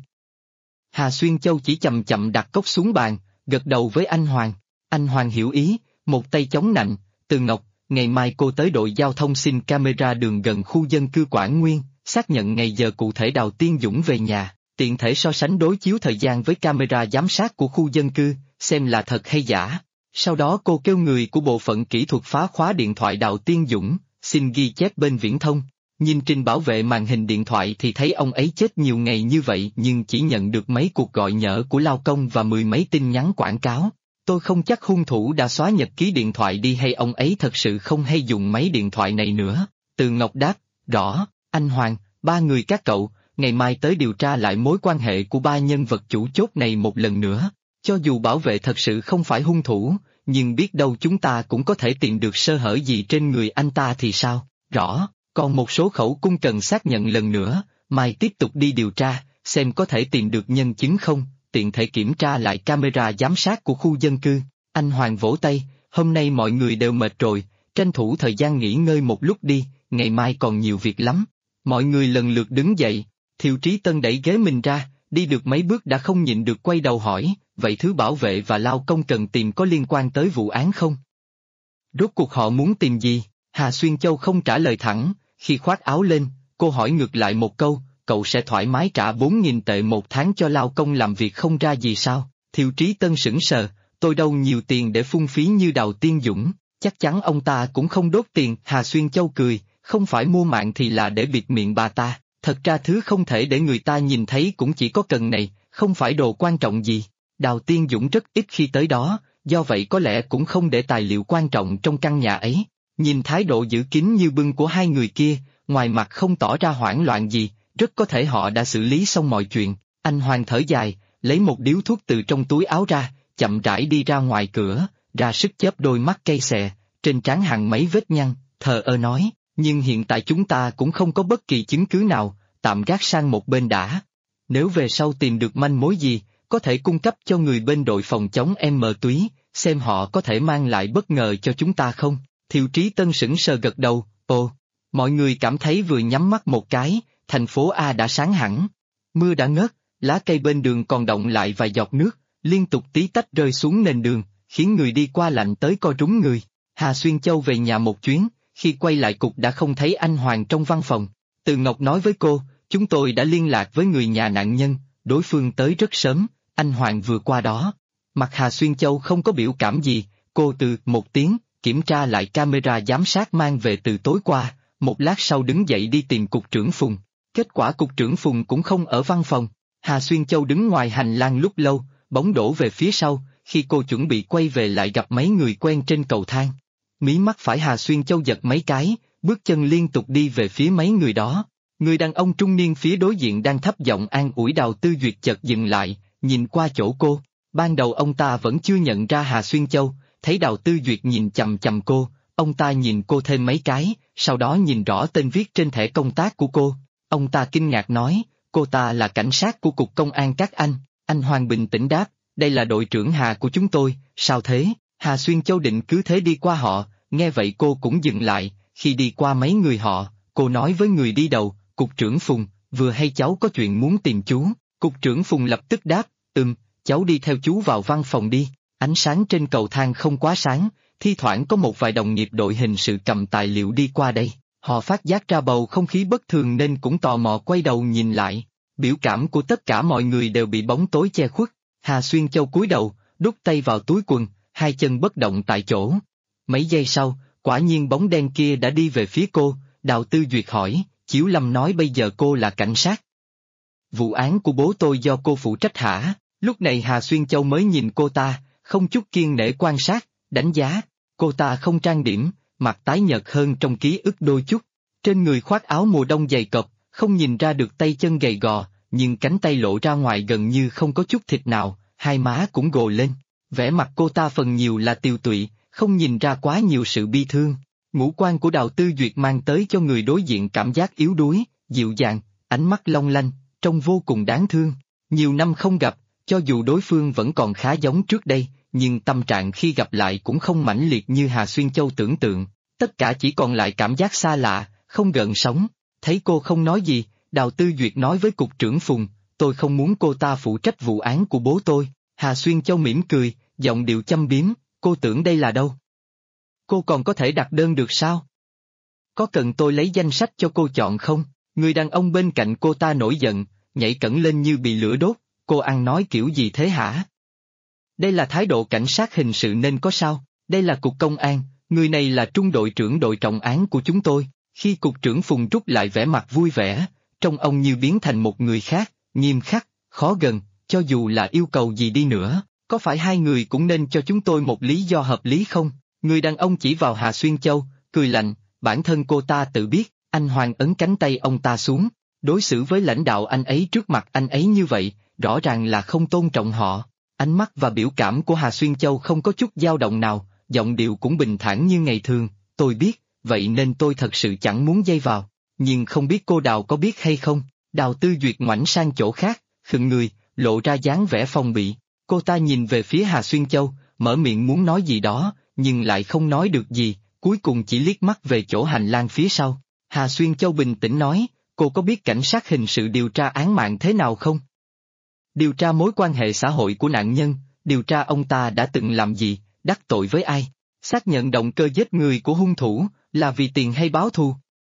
Hà Xuyên Châu chỉ chậm chậm đặt cốc xuống bàn, gật đầu với anh Hoàng. Anh Hoàng hiểu ý, một tay chống nạnh, Từ Ngọc, ngày mai cô tới đội giao thông xin camera đường gần khu dân cư Quảng Nguyên, xác nhận ngày giờ cụ thể Đào Tiên Dũng về nhà, tiện thể so sánh đối chiếu thời gian với camera giám sát của khu dân cư, xem là thật hay giả. Sau đó cô kêu người của bộ phận kỹ thuật phá khóa điện thoại Đào Tiên Dũng, xin ghi chép bên viễn thông. Nhìn trình bảo vệ màn hình điện thoại thì thấy ông ấy chết nhiều ngày như vậy nhưng chỉ nhận được mấy cuộc gọi nhỡ của lao công và mười mấy tin nhắn quảng cáo. Tôi không chắc hung thủ đã xóa nhật ký điện thoại đi hay ông ấy thật sự không hay dùng mấy điện thoại này nữa. Từ Ngọc đáp, rõ, anh Hoàng, ba người các cậu, ngày mai tới điều tra lại mối quan hệ của ba nhân vật chủ chốt này một lần nữa. Cho dù bảo vệ thật sự không phải hung thủ, nhưng biết đâu chúng ta cũng có thể tìm được sơ hở gì trên người anh ta thì sao, rõ. Còn một số khẩu cung cần xác nhận lần nữa, mai tiếp tục đi điều tra, xem có thể tìm được nhân chứng không, tiện thể kiểm tra lại camera giám sát của khu dân cư. Anh Hoàng vỗ tay, hôm nay mọi người đều mệt rồi, tranh thủ thời gian nghỉ ngơi một lúc đi, ngày mai còn nhiều việc lắm. Mọi người lần lượt đứng dậy, Thiệu Trí Tân đẩy ghế mình ra, đi được mấy bước đã không nhịn được quay đầu hỏi, vậy thứ bảo vệ và lao công cần tìm có liên quan tới vụ án không? Rốt cuộc họ muốn tìm gì? Hà Xuyên Châu không trả lời thẳng, khi khoác áo lên, cô hỏi ngược lại một câu, cậu sẽ thoải mái trả 4.000 tệ một tháng cho lao công làm việc không ra gì sao? Thiệu Trí Tân sững sờ, tôi đâu nhiều tiền để phung phí như Đào Tiên Dũng, chắc chắn ông ta cũng không đốt tiền. Hà Xuyên Châu cười, không phải mua mạng thì là để bịt miệng bà ta, thật ra thứ không thể để người ta nhìn thấy cũng chỉ có cần này, không phải đồ quan trọng gì. Đào Tiên Dũng rất ít khi tới đó, do vậy có lẽ cũng không để tài liệu quan trọng trong căn nhà ấy. Nhìn thái độ giữ kín như bưng của hai người kia, ngoài mặt không tỏ ra hoảng loạn gì, rất có thể họ đã xử lý xong mọi chuyện. Anh Hoàng thở dài, lấy một điếu thuốc từ trong túi áo ra, chậm rãi đi ra ngoài cửa, ra sức chớp đôi mắt cay xè, trên trán hằn mấy vết nhăn, thờ ơ nói, nhưng hiện tại chúng ta cũng không có bất kỳ chứng cứ nào, tạm gác sang một bên đã. Nếu về sau tìm được manh mối gì, có thể cung cấp cho người bên đội phòng chống túy, xem họ có thể mang lại bất ngờ cho chúng ta không? Thiệu Trí Tân sững sờ gật đầu, ồ, mọi người cảm thấy vừa nhắm mắt một cái, thành phố A đã sáng hẳn. Mưa đã ngớt, lá cây bên đường còn đọng lại vài giọt nước, liên tục tí tách rơi xuống nền đường, khiến người đi qua lạnh tới co rúm người. Hà Xuyên Châu về nhà một chuyến, khi quay lại cục đã không thấy anh Hoàng trong văn phòng. Từ Ngọc nói với cô, chúng tôi đã liên lạc với người nhà nạn nhân, đối phương tới rất sớm, anh Hoàng vừa qua đó. Mặt Hà Xuyên Châu không có biểu cảm gì, cô từ một tiếng, kiểm tra lại camera giám sát mang về từ tối qua, một lát sau đứng dậy đi tìm cục trưởng Phùng. Kết quả cục trưởng Phùng cũng không ở văn phòng. Hà Xuyên Châu đứng ngoài hành lang lúc lâu, bóng đổ về phía sau, khi cô chuẩn bị quay về lại gặp mấy người quen trên cầu thang. Mí mắt phải Hà Xuyên Châu giật mấy cái, bước chân liên tục đi về phía mấy người đó. Người đàn ông trung niên phía đối diện đang thấp giọng an ủi Đào Tư Duyệt chợt dừng lại, nhìn qua chỗ cô. Ban đầu ông ta vẫn chưa nhận ra Hà Xuyên Châu, thấy Đào Tư Duyệt nhìn chằm chằm cô, ông ta nhìn cô thêm mấy cái, sau đó nhìn rõ tên viết trên thẻ công tác của cô. Ông ta kinh ngạc nói, cô ta là cảnh sát của Cục Công an các anh. Anh Hoàng bình tĩnh đáp, đây là đội trưởng Hà của chúng tôi, sao thế? Hà Xuyên Châu định cứ thế đi qua họ, nghe vậy cô cũng dừng lại, khi đi qua mấy người họ, cô nói với người đi đầu, Cục trưởng Phùng, vừa hay cháu có chuyện muốn tìm chú. Cục trưởng Phùng lập tức đáp, cháu đi theo chú vào văn phòng đi. Ánh sáng trên cầu thang không quá sáng, thi thoảng có một vài đồng nghiệp đội hình sự cầm tài liệu đi qua đây. Họ phát giác ra bầu không khí bất thường nên cũng tò mò quay đầu nhìn lại. Biểu cảm của tất cả mọi người đều bị bóng tối che khuất. Hà Xuyên Châu cúi đầu, đút tay vào túi quần, hai chân bất động tại chỗ. Mấy giây sau, quả nhiên bóng đen kia đã đi về phía cô. Đào Tư Duyệt hỏi, Chiếu Lâm nói bây giờ cô là cảnh sát. Vụ án của bố tôi do cô phụ trách hả? Lúc này Hà Xuyên Châu mới nhìn cô ta, không chút kiêng nể quan sát, đánh giá. Cô ta không trang điểm, mặt tái nhợt hơn trong ký ức đôi chút. Trên người khoác áo mùa đông dày cộp, không nhìn ra được tay chân gầy gò, nhưng cánh tay lộ ra ngoài gần như không có chút thịt nào, hai má cũng gồ lên. Vẻ mặt cô ta phần nhiều là tiều tụy, không nhìn ra quá nhiều sự bi thương. Ngũ quan của Đào Tư Duyệt mang tới cho người đối diện cảm giác yếu đuối, dịu dàng, ánh mắt long lanh, trông vô cùng đáng thương. Nhiều năm không gặp, cho dù đối phương vẫn còn khá giống trước đây, nhưng tâm trạng khi gặp lại cũng không mãnh liệt như Hà Xuyên Châu tưởng tượng. Tất cả chỉ còn lại cảm giác xa lạ, không gợn sóng. Thấy cô không nói gì, Đào Tư Duyệt nói với Cục trưởng Phùng, tôi không muốn cô ta phụ trách vụ án của bố tôi. Hà Xuyên Châu mỉm cười, giọng điệu châm biếm, cô tưởng đây là đâu? Cô còn có thể đặt đơn được sao? Có cần tôi lấy danh sách cho cô chọn không? Người đàn ông bên cạnh cô ta nổi giận, nhảy cẫng lên như bị lửa đốt, cô ăn nói kiểu gì thế hả? Đây là thái độ cảnh sát hình sự nên có sao, đây là cục công an, người này là trung đội trưởng đội trọng án của chúng tôi. Khi cục trưởng Phùng rút lại vẻ mặt vui vẻ, trông ông như biến thành một người khác, nghiêm khắc, khó gần, cho dù là yêu cầu gì đi nữa, có phải hai người cũng nên cho chúng tôi một lý do hợp lý không? Người đàn ông chỉ vào Hà Xuyên Châu, cười lạnh, bản thân cô ta tự biết, anh Hoàng ấn cánh tay ông ta xuống, đối xử với lãnh đạo anh ấy trước mặt anh ấy như vậy, rõ ràng là không tôn trọng họ. Ánh mắt và biểu cảm của Hà Xuyên Châu không có chút dao động nào, giọng điệu cũng bình thản như ngày thường, tôi biết, vậy nên tôi thật sự chẳng muốn dây vào, nhưng không biết cô Đào có biết hay không. Đào Tư Duyệt ngoảnh sang chỗ khác, khựng người, lộ ra dáng vẻ phòng bị, cô ta nhìn về phía Hà Xuyên Châu, mở miệng muốn nói gì đó, nhưng lại không nói được gì, cuối cùng chỉ liếc mắt về chỗ hành lang phía sau. Hà Xuyên Châu bình tĩnh nói, cô có biết cảnh sát hình sự điều tra án mạng thế nào không? Điều tra mối quan hệ xã hội của nạn nhân, điều tra ông ta đã từng làm gì, đắc tội với ai, xác nhận động cơ giết người của hung thủ, là vì tiền hay báo thù.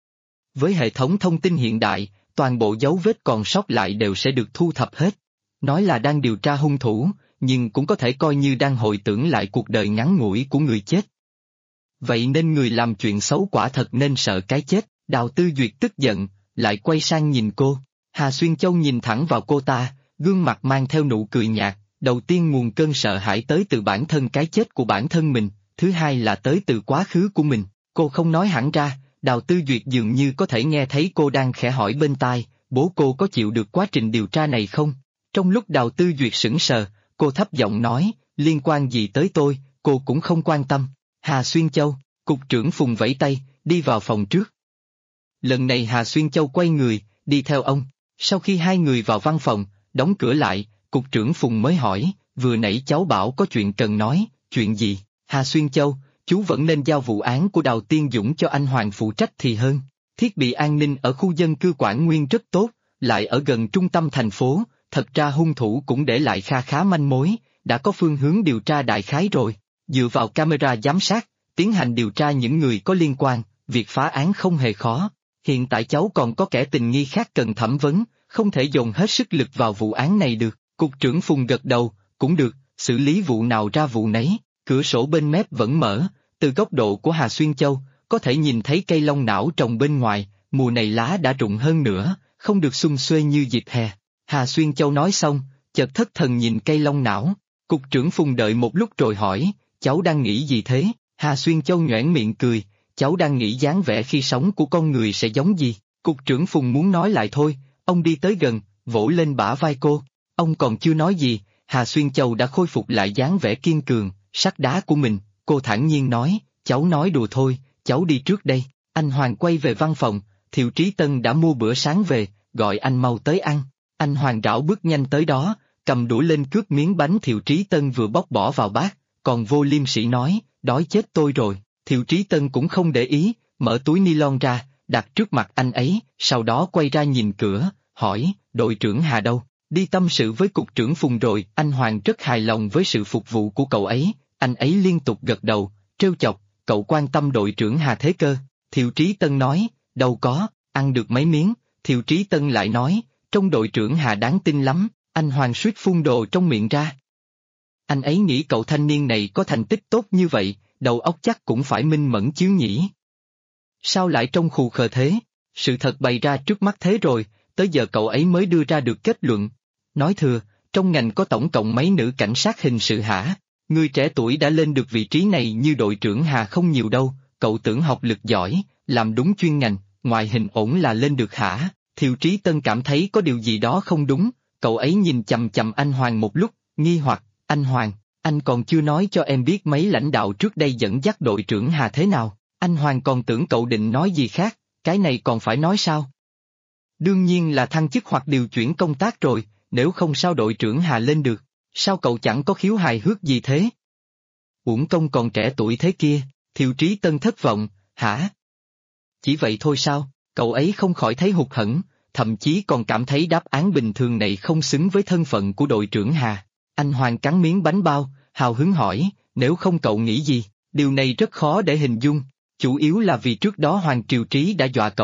Với hệ thống thông tin hiện đại, toàn bộ dấu vết còn sót lại đều sẽ được thu thập hết. Nói là đang điều tra hung thủ, nhưng cũng có thể coi như đang hồi tưởng lại cuộc đời ngắn ngủi của người chết. Vậy nên người làm chuyện xấu quả thật nên sợ cái chết. Đào Tư Duyệt tức giận, lại quay sang nhìn cô. Hà Xuyên Châu nhìn thẳng vào cô ta, gương mặt mang theo nụ cười nhạt. Đầu tiên nguồn cơn sợ hãi tới từ bản thân cái chết của bản thân mình, thứ hai là tới từ quá khứ của mình. Cô không nói hẳn ra, Đào Tư Duyệt dường như có thể nghe thấy cô đang khẽ hỏi bên tai, bố cô có chịu được quá trình điều tra này không? Trong lúc Đào Tư Duyệt sững sờ, cô thấp giọng nói, liên quan gì tới tôi, cô cũng không quan tâm. Hà Xuyên Châu, cục trưởng Phùng vẫy tay, đi vào phòng trước. Lần này Hà Xuyên Châu quay người, đi theo ông. Sau khi hai người vào văn phòng, đóng cửa lại, cục trưởng Phùng mới hỏi, vừa nãy cháu bảo có chuyện cần nói, chuyện gì? Hà Xuyên Châu, chú vẫn nên giao vụ án của Đào Tiên Dũng cho anh Hoàng phụ trách thì hơn. Thiết bị an ninh ở khu dân cư Quảng Nguyên rất tốt, lại ở gần trung tâm thành phố, thật ra hung thủ cũng để lại kha khá manh mối, đã có phương hướng điều tra đại khái rồi. Dựa vào camera giám sát, tiến hành điều tra những người có liên quan, việc phá án không hề khó. Hiện tại cháu còn có kẻ tình nghi khác cần thẩm vấn, không thể dồn hết sức lực vào vụ án này được. Cục trưởng Phùng gật đầu, cũng được, xử lý vụ nào ra vụ nấy. Cửa sổ bên mép vẫn mở, từ góc độ của Hà Xuyên Châu, có thể nhìn thấy cây long não trồng bên ngoài, mùa này lá đã rụng hơn nữa, không được sum xuê như dịp hè. Hà Xuyên Châu nói xong, chợt thất thần nhìn cây long não. Cục trưởng Phùng đợi một lúc rồi hỏi, cháu đang nghĩ gì thế? Hà Xuyên Châu nhoẻn miệng cười, cháu đang nghĩ dáng vẻ khi sống của con người sẽ giống gì? Cục trưởng Phùng muốn nói lại thôi, ông đi tới gần, vỗ lên bả vai cô. Ông còn chưa nói gì, Hà Xuyên Châu đã khôi phục lại dáng vẻ kiên cường, sắt đá của mình. Cô thản nhiên nói, cháu nói đùa thôi, cháu đi trước đây. Anh Hoàng quay về văn phòng, Thiệu Trí Tân đã mua bữa sáng về, gọi anh mau tới ăn. Anh Hoàng rảo bước nhanh tới đó, cầm đũa lên cướp miếng bánh Thiệu Trí Tân vừa bóc bỏ vào bát, còn vô liêm sỉ nói, đói chết tôi rồi. Thiệu Trí Tân cũng không để ý, mở túi ni lon ra, đặt trước mặt anh ấy, sau đó quay ra nhìn cửa, hỏi, đội trưởng Hà đâu? Đi tâm sự với cục trưởng Phùng rồi. Anh Hoàng rất hài lòng với sự phục vụ của cậu ấy, anh ấy liên tục gật đầu, trêu chọc, cậu quan tâm đội trưởng Hà thế cơ? Thiệu Trí Tân nói, đâu có, ăn được mấy miếng. Thiệu Trí Tân lại nói, trong đội trưởng Hà đáng tin lắm. Anh Hoàng suýt phun đồ trong miệng ra. Anh ấy nghĩ cậu thanh niên này có thành tích tốt như vậy, đầu óc chắc cũng phải minh mẫn chứ nhỉ? Sao lại trông khù khờ thế? Sự thật bày ra trước mắt thế rồi, tới giờ cậu ấy mới đưa ra được kết luận. Nói thừa, trong ngành có tổng cộng mấy nữ cảnh sát hình sự hả? Người trẻ tuổi đã lên được vị trí này như đội trưởng Hà không nhiều đâu, cậu tưởng học lực giỏi, làm đúng chuyên ngành, ngoại hình ổn là lên được hả? Thiệu Trí Tân cảm thấy có điều gì đó không đúng, cậu ấy nhìn chằm chằm anh Hoàng một lúc, nghi hoặc, anh Hoàng, anh còn chưa nói cho em biết mấy lãnh đạo trước đây dẫn dắt đội trưởng Hà thế nào. Anh Hoàng còn tưởng cậu định nói gì khác, cái này còn phải nói sao? Đương nhiên là thăng chức hoặc điều chuyển công tác rồi, nếu không sao đội trưởng Hà lên được, sao cậu chẳng có khiếu hài hước gì thế? Uổng công còn trẻ tuổi thế kia. Thiệu Trí Tân thất vọng, hả? Chỉ vậy thôi sao? Cậu ấy không khỏi thấy hụt hẫng, thậm chí còn cảm thấy đáp án bình thường này không xứng với thân phận của đội trưởng Hà. Anh Hoàng cắn miếng bánh bao, hào hứng hỏi, nếu không cậu nghĩ gì? Điều này rất khó để hình dung, chủ yếu là vì trước đó Hoàng Triều Trí đã dọa cậu,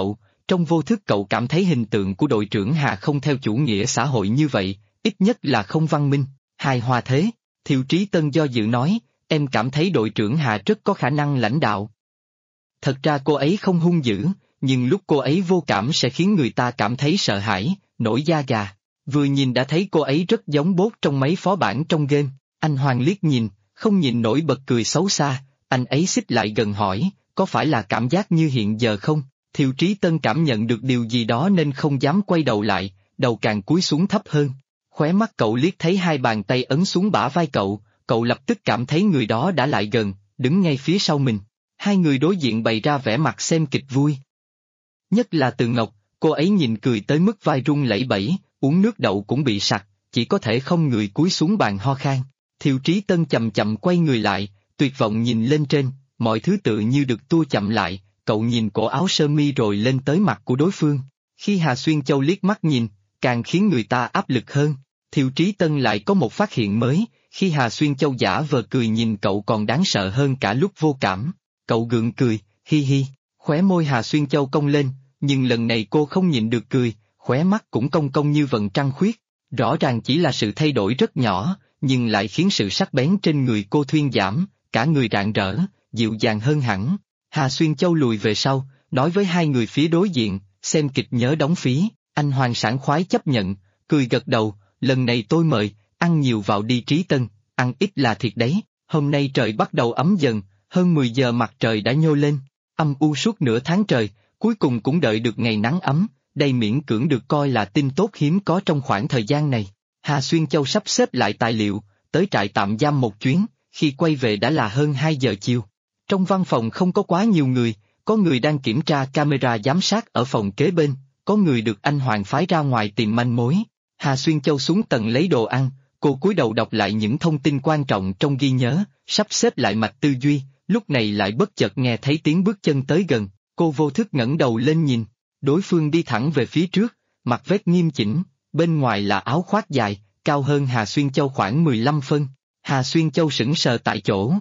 Trong vô thức cậu cảm thấy hình tượng của đội trưởng Hà không theo chủ nghĩa xã hội như vậy, ít nhất là không văn minh, hài hòa thế. Thiệu Trí Tân do dự nói, em cảm thấy đội trưởng Hà rất có khả năng lãnh đạo. Thật ra cô ấy không hung dữ, nhưng lúc cô ấy vô cảm sẽ khiến người ta cảm thấy sợ hãi, nổi da gà. Vừa nhìn đã thấy cô ấy rất giống Bốt trong mấy phó bản trong game. Anh Hoàng liếc nhìn, không nhìn nổi bật cười xấu xa, anh ấy xích lại gần hỏi, có phải là cảm giác như hiện giờ không? Thiệu Trí Tân cảm nhận được điều gì đó nên không dám quay đầu lại, đầu càng cúi xuống thấp hơn. Khóe mắt cậu liếc thấy hai bàn tay ấn xuống bả vai cậu lập tức cảm thấy người đó đã lại gần, đứng ngay phía sau mình. Hai người đối diện bày ra vẻ mặt xem kịch vui. Nhất là Từ Ngọc, cô ấy nhìn cười tới mức vai run lẩy bẩy, uống nước đậu cũng bị sặc, chỉ có thể không người cúi xuống bàn ho khan. Thiệu Trí Tân chậm chậm quay người lại, tuyệt vọng nhìn lên trên, mọi thứ tự như được tua chậm lại, cậu nhìn cổ áo sơ mi rồi lên tới mặt của đối phương. Khi Hà Xuyên Châu liếc mắt nhìn, càng khiến người ta áp lực hơn. Thiệu Trí Tân lại có một phát hiện mới, khi Hà Xuyên Châu giả vờ cười nhìn cậu còn đáng sợ hơn cả lúc vô cảm. Cậu gượng cười, hi hi, khóe môi Hà Xuyên Châu cong lên, nhưng lần này cô không nhịn được cười, khóe mắt cũng cong cong như vầng trăng khuyết. Rõ ràng chỉ là sự thay đổi rất nhỏ, nhưng lại khiến sự sắc bén trên người cô thuyên giảm, cả người rạng rỡ, dịu dàng hơn hẳn. Hà Xuyên Châu lùi về sau, nói với hai người phía đối diện, xem kịch nhớ đóng phí. Anh Hoàng sảng khoái chấp nhận, cười gật đầu, lần này tôi mời, ăn nhiều vào đi Trí Tân, ăn ít là thiệt đấy. Hôm nay trời bắt đầu ấm dần, hơn 10 giờ mặt trời đã nhô lên, âm u suốt nửa tháng trời, cuối cùng cũng đợi được ngày nắng ấm, đây miễn cưỡng được coi là tin tốt hiếm có trong khoảng thời gian này. Hà Xuyên Châu sắp xếp lại tài liệu, tới trại tạm giam một chuyến, khi quay về đã là hơn 2 giờ chiều. Trong văn phòng không có quá nhiều người, có người đang kiểm tra camera giám sát ở phòng kế bên, có người được anh Hoàng phái ra ngoài tìm manh mối. Hà Xuyên Châu xuống tầng lấy đồ ăn, cô cúi đầu đọc lại những thông tin quan trọng trong ghi nhớ, sắp xếp lại mạch tư duy, lúc này lại bất chợt nghe thấy tiếng bước chân tới gần, cô vô thức ngẩng đầu lên nhìn, đối phương đi thẳng về phía trước, mặt vết nghiêm chỉnh, bên ngoài là áo khoác dài, cao hơn Hà Xuyên Châu khoảng 15 phân. Hà Xuyên Châu sững sờ tại chỗ.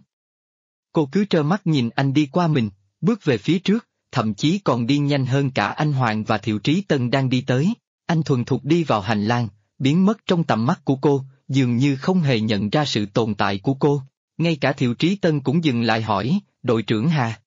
Cô cứ trơ mắt nhìn anh đi qua mình, bước về phía trước, thậm chí còn đi nhanh hơn cả anh Hoàng và Thiệu Trí Tân đang đi tới. Anh thuần thục đi vào hành lang, biến mất trong tầm mắt của cô, dường như không hề nhận ra sự tồn tại của cô. Ngay cả Thiệu Trí Tân cũng dừng lại hỏi, đội trưởng Hà.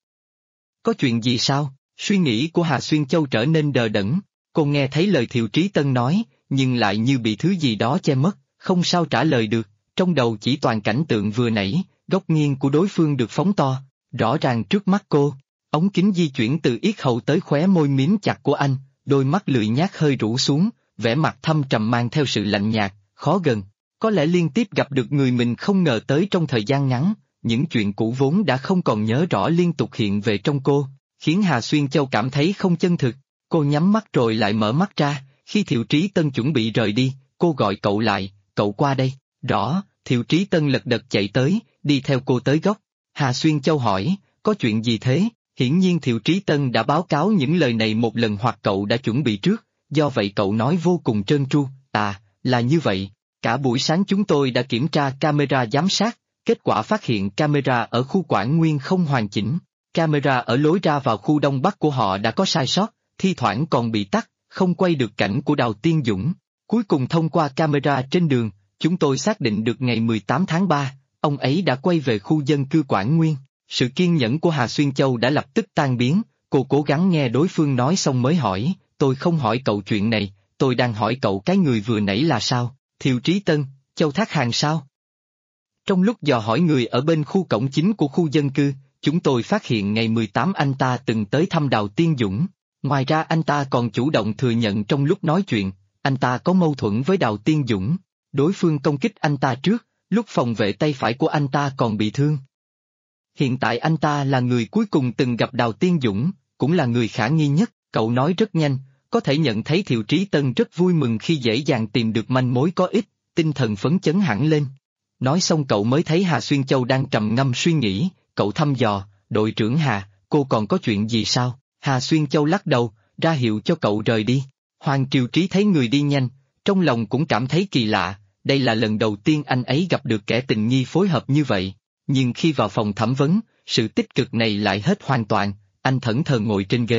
Có chuyện gì sao? Suy nghĩ của Hà Xuyên Châu trở nên đờ đẫn. Cô nghe thấy lời Thiệu Trí Tân nói, nhưng lại như bị thứ gì đó che mất, không sao trả lời được. Trong đầu chỉ toàn cảnh tượng vừa nãy, góc nghiêng của đối phương được phóng to, rõ ràng trước mắt cô. Ống kính di chuyển từ yết hầu tới khóe môi miếm chặt của anh, đôi mắt lười nhác hơi rũ xuống, vẻ mặt thâm trầm mang theo sự lạnh nhạt, khó gần. Có lẽ liên tiếp gặp được người mình không ngờ tới trong thời gian ngắn, những chuyện cũ vốn đã không còn nhớ rõ liên tục hiện về trong cô, khiến Hà Xuyên Châu cảm thấy không chân thực. Cô nhắm mắt rồi lại mở mắt ra, khi Thiệu Trí Tân chuẩn bị rời đi, cô gọi cậu lại, cậu qua đây. Rõ, Thiệu Trí Tân lật đật chạy tới, đi theo cô tới góc. Hà Xuyên Châu hỏi, có chuyện gì thế? Hiển nhiên Thiệu Trí Tân đã báo cáo những lời này một lần hoặc cậu đã chuẩn bị trước, do vậy cậu nói vô cùng trơn tru, là như vậy. Cả buổi sáng chúng tôi đã kiểm tra camera giám sát, kết quả phát hiện camera ở khu Quảng Nguyên không hoàn chỉnh. Camera ở lối ra vào khu Đông Bắc của họ đã có sai sót, thi thoảng còn bị tắt, không quay được cảnh của Đào Tiên Dũng. Cuối cùng thông qua camera trên đường, chúng tôi xác định được ngày 18 tháng 3, ông ấy đã quay về khu dân cư Quảng Nguyên. Sự kiên nhẫn của Hà Xuyên Châu đã lập tức tan biến, cô cố gắng nghe đối phương nói xong mới hỏi, tôi không hỏi cậu chuyện này, tôi đang hỏi cậu cái người vừa nãy là sao? Thiệu Trí Tân, Châu Thác Hàng sao? Trong lúc dò hỏi người ở bên khu cổng chính của khu dân cư, chúng tôi phát hiện ngày 18 anh ta từng tới thăm Đào Tiên Dũng. Ngoài ra anh ta còn chủ động thừa nhận trong lúc nói chuyện, anh ta có mâu thuẫn với Đào Tiên Dũng. Đối phương công kích anh ta trước, lúc phòng vệ tay phải của anh ta còn bị thương. Hiện tại anh ta là người cuối cùng từng gặp Đào Tiên Dũng, cũng là người khả nghi nhất. Cậu nói rất nhanh, có thể nhận thấy Thiệu Trí Tân rất vui mừng khi dễ dàng tìm được manh mối có ích, tinh thần phấn chấn hẳn lên. Nói xong cậu mới thấy Hà Xuyên Châu đang trầm ngâm suy nghĩ, cậu thăm dò, đội trưởng Hà, cô còn có chuyện gì sao? Hà Xuyên Châu lắc đầu, ra hiệu cho cậu rời đi. Hoàng Triều Trí thấy người đi nhanh, trong lòng cũng cảm thấy kỳ lạ, đây là lần đầu tiên anh ấy gặp được kẻ tình nghi phối hợp như vậy. Nhưng khi vào phòng thẩm vấn, sự tích cực này lại hết hoàn toàn, anh thẫn thờ ngồi trên ghế,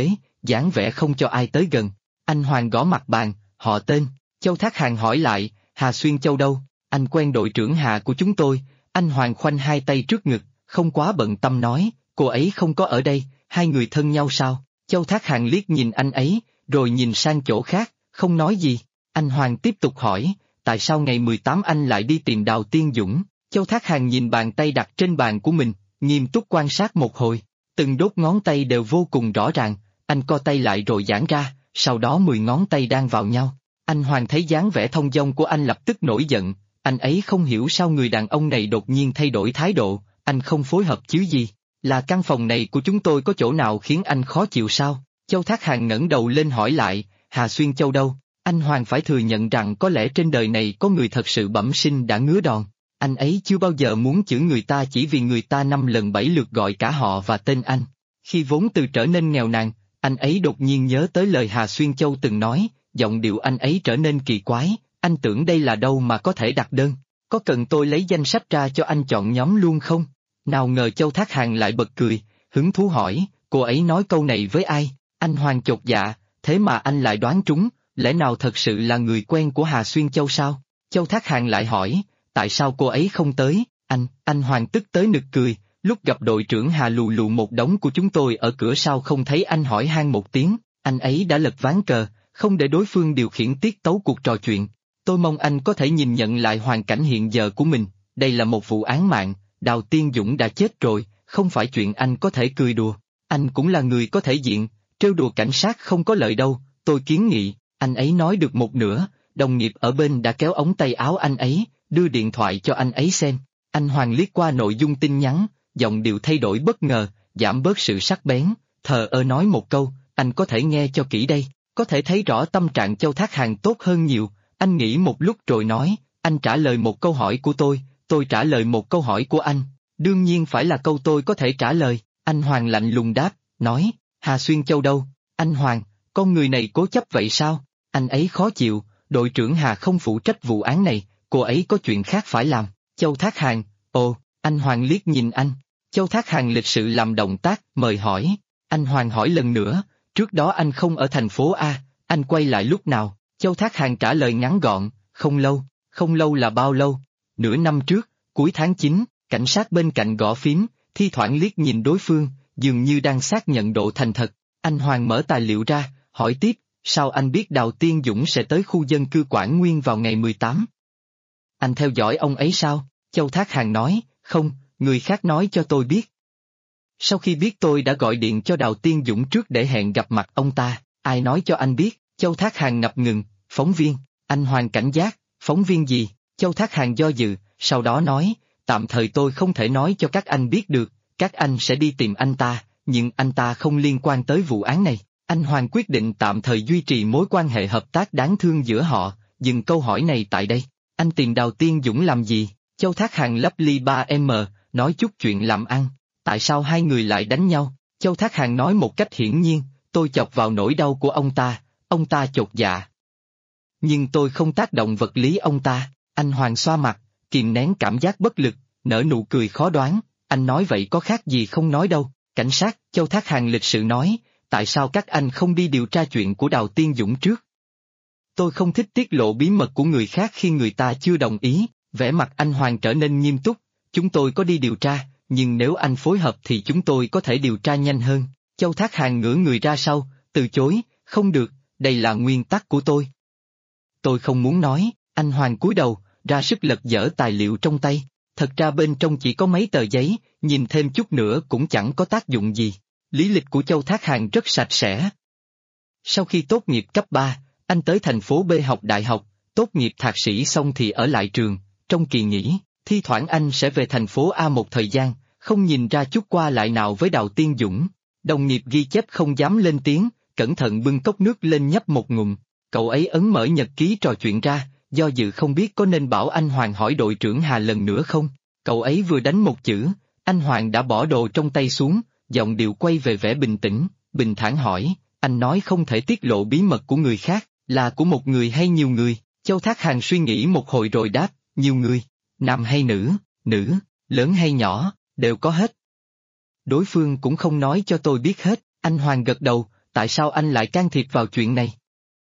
dáng vẻ không cho ai tới gần. Anh Hoàng gõ mặt bàn, họ tên. Châu Thác Hàn hỏi lại, Hà Xuyên Châu đâu? Anh quen đội trưởng Hà của chúng tôi. Anh Hoàng khoanh hai tay trước ngực, không quá bận tâm nói, cô ấy không có ở đây, hai người thân nhau sao? Châu Thác Hàn liếc nhìn anh ấy, rồi nhìn sang chỗ khác, không nói gì. Anh Hoàng tiếp tục hỏi, tại sao ngày 18 anh lại đi tìm Đào Tiên Dũng? Châu Thác Hàn nhìn bàn tay đặt trên bàn của mình, nghiêm túc quan sát một hồi. Từng đốt ngón tay đều vô cùng rõ ràng, anh co tay lại rồi giãn ra, sau đó 10 ngón tay đan vào nhau. Anh Hoàng thấy dáng vẻ thông dong của anh lập tức nổi giận, anh ấy không hiểu sao người đàn ông này đột nhiên thay đổi thái độ, anh không phối hợp chứ gì. Là căn phòng này của chúng tôi có chỗ nào khiến anh khó chịu sao? Châu Thác Hàn ngẩng đầu lên hỏi lại, Hà Xuyên Châu đâu? Anh Hoàng phải thừa nhận rằng có lẽ trên đời này có người thật sự bẩm sinh đã ngứa đòn. Anh ấy chưa bao giờ muốn chửi người ta chỉ vì người ta 5 lần 7 lượt gọi cả họ và tên anh. Khi vốn từ trở nên nghèo nàn, anh ấy đột nhiên nhớ tới lời Hà Xuyên Châu từng nói, giọng điệu anh ấy trở nên kỳ quái, anh tưởng đây là đâu mà có thể đặt đơn. Có cần tôi lấy danh sách ra cho anh chọn nhóm luôn không? Nào ngờ Châu Thác Hàn lại bật cười, hứng thú hỏi, cô ấy nói câu này với ai? Anh Hoàng chột dạ, thế mà anh lại đoán trúng, lẽ nào thật sự là người quen của Hà Xuyên Châu sao? Châu Thác Hàn lại hỏi, tại sao cô ấy không tới? Anh Hoàng tức tới nực cười, lúc gặp đội trưởng Hà lù lù một đống của chúng tôi ở cửa sau không thấy anh hỏi han một tiếng, anh ấy đã lật ván cờ, không để đối phương điều khiển tiết tấu cuộc trò chuyện. Tôi mong anh có thể nhìn nhận lại hoàn cảnh hiện giờ của mình, đây là một vụ án mạng, Đào Tiên Dũng đã chết rồi, không phải chuyện anh có thể cười đùa. Anh cũng là người có thể diện, trêu đùa cảnh sát không có lợi đâu, tôi kiến nghị. Anh ấy nói được một nửa, đồng nghiệp ở bên đã kéo ống tay áo anh ấy, đưa điện thoại cho anh ấy xem. Anh Hoàng liếc qua nội dung tin nhắn, giọng điệu thay đổi bất ngờ, giảm bớt sự sắc bén, thờ ơ nói một câu, anh có thể nghe cho kỹ đây, có thể thấy rõ tâm trạng Châu Thác Hàn tốt hơn nhiều. Anh nghĩ một lúc rồi nói, anh trả lời một câu hỏi của tôi trả lời một câu hỏi của anh, đương nhiên phải là câu tôi có thể trả lời. Anh Hoàng lạnh lùng đáp, nói, Hà Xuyên Châu đâu? Anh Hoàng, con người này cố chấp vậy sao? Anh ấy khó chịu, đội trưởng Hà không phụ trách vụ án này, cô ấy có chuyện khác phải làm. Châu Thác Hàn, ồ, anh Hoàng liếc nhìn anh. Châu Thác Hàn lịch sự làm động tác, mời hỏi. Anh Hoàng hỏi lần nữa, trước đó anh không ở thành phố A, anh quay lại lúc nào? Châu Thác Hàn trả lời ngắn gọn, không lâu là bao lâu? Nửa năm trước, cuối tháng 9, cảnh sát bên cạnh gõ phím, thi thoảng liếc nhìn đối phương, dường như đang xác nhận độ thành thật. Anh Hoàng mở tài liệu ra, hỏi tiếp, sao anh biết Đào Tiên Dũng sẽ tới khu dân cư Quảng Nguyên vào ngày 18? Anh theo dõi ông ấy sao? Châu Thác Hàn nói, không, người khác nói cho tôi biết. Sau khi biết tôi đã gọi điện cho Đào Tiên Dũng trước để hẹn gặp mặt ông ta, ai nói cho anh biết? Châu Thác Hàn ngập ngừng, phóng viên. Anh Hoàng cảnh giác, phóng viên gì? Châu Thác Hàn do dự, sau đó nói, tạm thời tôi không thể nói cho các anh biết được, các anh sẽ đi tìm anh ta, nhưng anh ta không liên quan tới vụ án này. Anh Hoàng quyết định tạm thời duy trì mối quan hệ hợp tác đáng thương giữa họ, dừng câu hỏi này tại đây. Anh tìm Đào Tiên Dũng làm gì? Châu Thác Hàn lấp ly 3M, nói chút chuyện làm ăn. Tại sao hai người lại đánh nhau? Châu Thác Hàn nói một cách hiển nhiên, tôi chọc vào nỗi đau của ông ta chột dạ. Nhưng tôi không tác động vật lý ông ta. Anh Hoàng xoa mặt, kìm nén cảm giác bất lực, nở nụ cười khó đoán, anh nói vậy có khác gì không nói đâu. Cảnh sát, Châu Thác Hàn lịch sự nói, tại sao các anh không đi điều tra chuyện của Đào Tiên Dũng trước? Tôi không thích tiết lộ bí mật của người khác khi người ta chưa đồng ý. Vẻ mặt anh Hoàng trở nên nghiêm túc, chúng tôi có đi điều tra, nhưng nếu anh phối hợp thì chúng tôi có thể điều tra nhanh hơn. Châu Thác Hàn ngửa người ra sau, từ chối, không được, đây là nguyên tắc của tôi. Tôi không muốn nói. Anh Hoàng cúi đầu, ra sức lật dở tài liệu trong tay. Thật ra bên trong chỉ có mấy tờ giấy, nhìn thêm chút nữa cũng chẳng có tác dụng gì. Lý lịch của Châu Thác Hàn rất sạch sẽ. Sau khi tốt nghiệp cấp 3, anh tới thành phố B học đại học, tốt nghiệp thạc sĩ xong thì ở lại trường. Trong kỳ nghỉ, thi thoảng anh sẽ về thành phố A một thời gian, không nhìn ra chút qua lại nào với Đào Tiên Dũng. Đồng nghiệp ghi chép không dám lên tiếng, cẩn thận bưng cốc nước lên nhấp một ngụm. Cậu ấy ấn mở nhật ký trò chuyện ra, do dự không biết có nên bảo anh Hoàng hỏi đội trưởng Hà lần nữa không. Cậu ấy vừa đánh một chữ, anh Hoàng đã bỏ đồ trong tay xuống, giọng điệu quay về vẻ bình tĩnh, bình thản hỏi, anh nói không thể tiết lộ bí mật của người khác, là của một người hay nhiều người? Châu Thác Hàn suy nghĩ một hồi rồi đáp, nhiều người, nam hay nữ, lớn hay nhỏ, đều có hết. Đối phương cũng không nói cho tôi biết hết. Anh Hoàng gật đầu, tại sao anh lại can thiệp vào chuyện này?